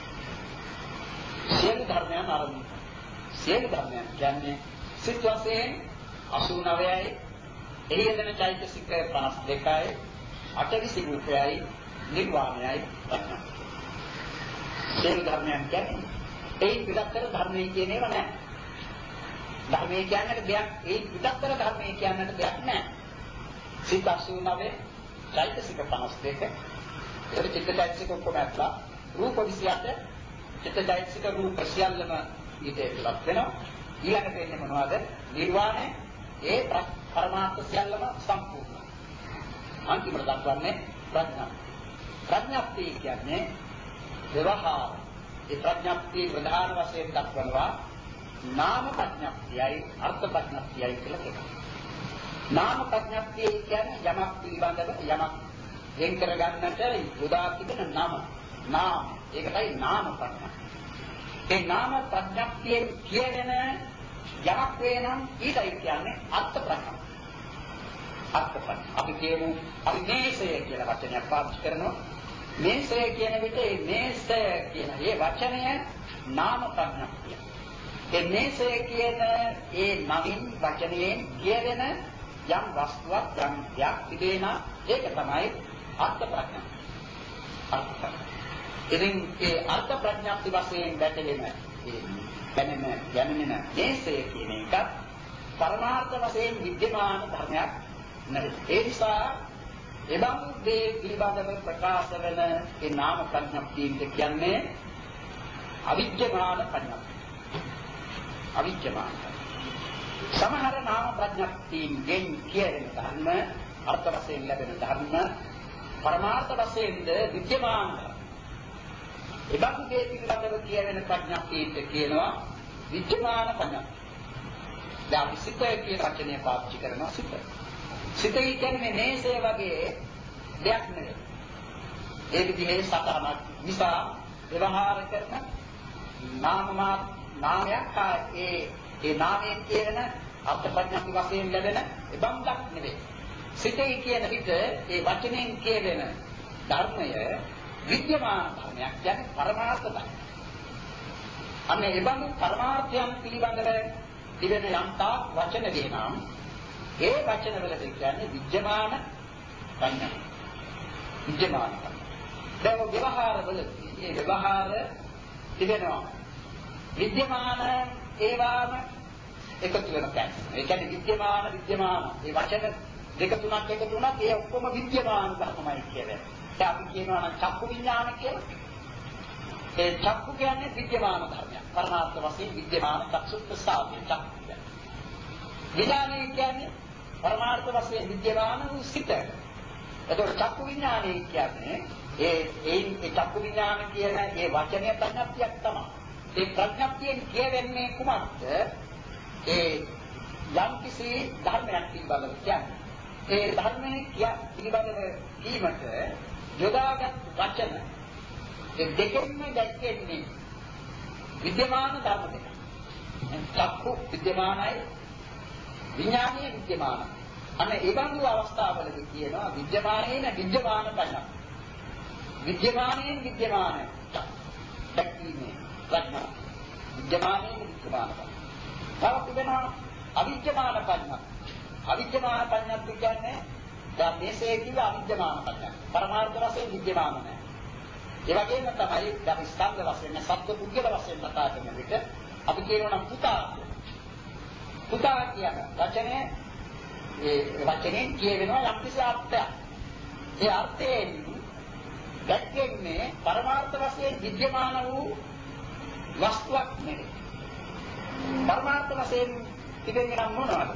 සියලු ධර්මයන් ආරම්භ. සියලු ධර්මයන් කියන්නේ සිත් වශයෙන් අසූ නවයයි, එහි යෙදෙන චෛතසික පනස් දෙකයි, අටවිසි රූපයයි, නිර්වාණයයි ප්‍රඥා. සියලු ධර්මයන් කියන්නේ ඒ විදත්තර ධර්මයේ කියන ඒවා නෑ. ධර්මයේ කියන්නේ දෙයක් ඒ විදත්තර ධර්මයේ කියන්නට දෙයක් නෑ. සිත් අසූ නවය, චෛතසික පනස් දෙක, ඒ චිත්ත චෛතසික ඔක්කොම ඇත්ලා රූප විසි අට, චිත්ත චෛතසික රූප සියල්ලම ඊටලක් වෙනවා. ඊළඟට එන්නේ මොනවද? නිර්වාණය. ඒ පරමාර්ථ සියල්ලම සම්පූර්ණ. අන්තිමට දක්වන්නේ ප්‍රඥා. ප්‍රඥාප්තිය කියන්නේ ව්‍යවහාර. ඒ ප්‍රඥාප්තිය ප්‍රධාන වශයෙන් දක්වනවා නාම ප්‍රඥාප්තියයි අර්ථ ප්‍රඥාප්තියයි කියලා කියනවා. නාම ප්‍රඥාප්තිය කියන්නේ යමක් පිළිබඳව යමක් වෙන් කර ගන්නට උදා තිබෙන නම. නාම. ඒකයි නාම ප්‍රඥාප්තිය. ඒ නාම ප්‍රඥාප්තියෙන් කියන යමක් වේනම් ඊටයි කියන්නේ අර්ථ ප්‍රඥාප්තිය. අර්ථ ප්‍රඥා. අපි කියමු අපි මේසය කියලා වචනයක් පාවිච්චි කරනවා. මේසය කියන විට මේ මේසය කියන මේ වචනය නාම ප්‍රඥාප්තිය. ඒ මේසය කියන ඒ නමින් වචනයෙන් කියවෙන යම් වස්තුවක් යම් දෙයක් තිබේනා ඒක තමයි අර්ථ ප්‍රඥා. අර්ථ ප්‍රඥා. ඉතින් ඒ අර්ථ ප්‍රඥාප්ති වශයෙන් වැටෙන ඒ දැනෙන දැනෙන මේසය කියන එක පරමාර්ථ වශයෙන් විද්‍යමාන ධර්මයක් නෙවෙයි. ඒ නිසා එබඳු දේ පිළිබඳව ප්‍රකාශ වෙන ඒ නාම ප්‍රඥාප්තිය කියන්නේ අවිද්‍යමාන ප්‍රඥාප්තිය. අවිද්‍යමාන. සමහර නාම ප්‍රඥප්තියෙන් කියන ධර්ම අර්ථ වශයෙන් ලැබෙන ධර්ම පරමාර්ථ වශයෙන්ද විද්‍යමාන. එබඳු දේ පිළිබඳව කියන ප්‍රඥප්තියට කියනවා විද්‍යමාන ප්‍රඥප්තිය. දැන් අපි සිත කියන වචනය පාවිච්චි කරනවා සිත. සිත කියන්නේ මේසේ වගේ දෙයක් නෙවෙයි. ඒ විදිහේ සතරමක් නිසා ව්‍යවහාර කරන නාමමා නාමයක් ඒ ඒ නාමයෙන් කියන අර්ථ ප්‍රඥප්ති වශයෙන් ලැබෙන එබන්දක් නෙවෙයි. සිතේ කියන විට ඒ වචනයෙන් කියන ධර්මය විද්‍යමාන ධර්මයක් කියන්නේ පරමාර්ථ ධර්මයක්. අන්න ඒ බඳු පරමාර්ථයන් පිළිබඳව තිබෙන යම්තා වචන දෙනම් ඒ වචන වල කියන්නේ විද්‍යමාන ප්‍රඥා. විද්‍යමාන. දැන් ව්‍යවහාර වලදී මේ ව්‍යවහාර තිබෙනවා. විද්‍යමාන ඒවාම එකතු වෙන තැන. ඒ කියන්නේ විද්‍යමාන විද්‍යමාන මේ වචන දෙක තුනක් එකතු වුණත් ඒ ඔක්කොම විද්‍යමාන ධර්මයි කියන්නේ. දැන් අපි කියනවා නම් චක්කු විඥාන කියලා. ඒ චක්කු කියන්නේ විද්‍යමාන ධර්මයක්. පරමාර්ථ වශයෙන් විද්‍යමාන චක්සුප්‍රසාදේ චක්කු කියන්නේ. විඥානය කියන්නේ පරමාර්ථ වශයෙන් විද්‍යමාන වූ සිත. එතකොට චක්කු විඥානය කියන්නේ ඒ ඒ චක්කු විඥාන කියන ඒ වචනය ප්‍රඥප්තියක් තමයි. ඒ ප්‍රඥප්තියෙන් කියවෙන්නේ කුමක්ද? ඒ යම්කිසි ධර්මයක් පිළිබඳව කියන්නේ. ඒ ධර්මයේ පිළිබඳව කීමට යොදාගත් වචන ඒ දෙකෙන්ම දැක්කෙන්නේ විද්‍යමාන ධර්ම දෙක. චක්කු විද්‍යමානයි විඥානීය විද්‍යමානයි. අන්න ඒ බඳු අවස්ථාවලදී කියනවා විද්‍යමානේන විද්‍යමාන ප්‍රඥා. විද්‍යමානයෙන් විද්‍යමාන දැක්ීමේ ප්‍රඥා. විද්‍යමානයෙන් විද්‍යමාන ප්‍රඥා. තව තිබෙනවා අවිද්‍යමාන ප්‍රඥා. අවිද්‍යමාන ප්‍රඥා කියන්නේ දැන් මේසේ කිව්ව අවිද්‍යමාන ප්‍රඥා. පරමාර්ථ වශයෙන් විද්‍යමාන නැහැ. ඒ වගේම තමයි දැන් ස්කන්ධ වශයෙන් සත්‍ය පුද්ගල වශයෙන් කතා කරන විට අපි කියනවා නම් පුතා. පුතා කියන වචනේ ඒ වචනේ කියවෙනවා යම් කිසි අර්ථයක්. ඒ අර්ථයෙන් දැක්කෙන්නේ පරමාර්ථ වශයෙන් විද්‍යමාන වූ වස්තුවක් නෙවෙයි. පරමාර්ථ වශයෙන් තිබෙන්නේ නම් මොනවද?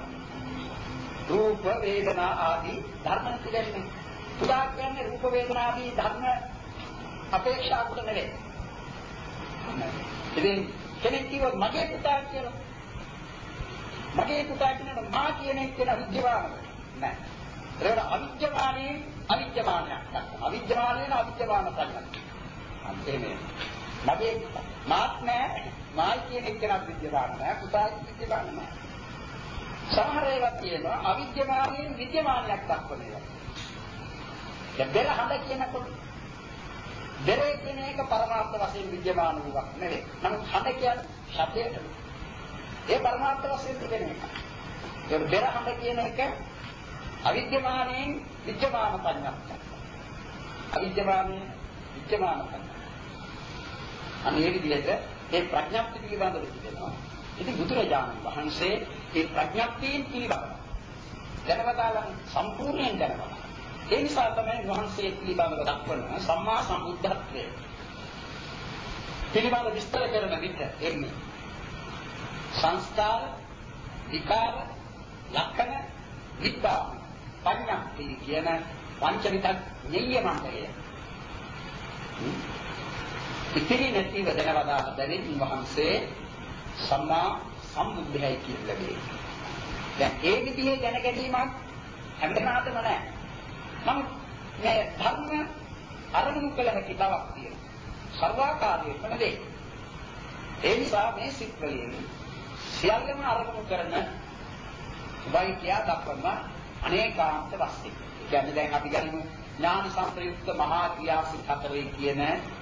රූප වේදනා ආදී ධර්ම තිබෙන්නේ. පුතා කියන්නේ රූප වේදනා ආදී ධර්ම අපේක්ෂා කොට නෙවෙයි. ඉතින් කෙනෙක් කිව්වොත් මගේ පුතා කියලා. මගේ පුතා කියනකොට මා කියන එක කියන විද්‍යමානද? නෑ. ඒකට අවිද්‍යමානයේ අවිද්‍යමානයක් ගන්න. අවිද්‍යමානේන අවිද්‍යමාන ප්‍රඥා. අන්තිමේ. මගේ මාත් නෑ මා කියන එක කියන විද්‍යමාන නෑ පුතා විද්‍යමාන නෑ. සමහර ඒවා කියනවා අවිද්‍යමානයෙන් විද්‍යමානයක් දක්වන ඒවා. දැන් බෙර හඳ කියනකොට බෙරේ කියන එක පරමාර්ථ වශයෙන් විද්‍යමාන වූවක් නෙවෙයි. නමුත් හඳ කියන්නේ ශබ්දයට. ඒ පරමාර්ථ වශයෙන් තිබෙන එක. ඒ බෙර හඳ කියන එක අවිද්‍යමානයෙන් විද්‍යමාන ප්‍රඥාවක්. අවිද්‍යමානයෙන් විද්‍යමාන ප්‍රඥා. අනේ විදිහට මේ ප්‍රඥාප්ති පිළිබඳව කියනවා. ඉතින් බුදුරජාණන් වහන්සේ මේ ප්‍රඥාප්තියෙන් පිළිබඳව දැනවදාලා සම්පූර්ණයෙන් දැනවලා. ඒ නිසා තමයි වහන්සේ පිළිබඳව දක්වන සම්මා සම්බුද්ධත්වය පිළිබඳව විස්තර කරන විට එන්නේ සංස්කාර, විකාර, ලක්ෂණ, විද්‍යා, පඤ්ඤාප්ති කියන පංචවිතක් නෙය්‍ය මණ්ඩලය. ඉතිරි නැතිව දැනවදාලා බැවින් වහන්සේ සම්මා සම්බුද්ධයයි කියලා ලැබේ. දැන් ඒ විදිහේ දැන ගැනීමක් හැමදාටම නැහැ. නමුත් මේ ධර්ම අරමුණු කළ හැකි බවක් තියෙනවා. සර්වාකාරයෙන්ම නෙවේ. ඒ නිසා මේ සිත්වලින් සියල්ලම අරමුණු කරන වෛද්‍ය දක්වන අනේකාන්ත වස්තු. කියන්නේ දැන් අපි ගනිමු ඥාන සංප්‍රයුක්ත මහා ක්‍රියාසිත හතරේ කියන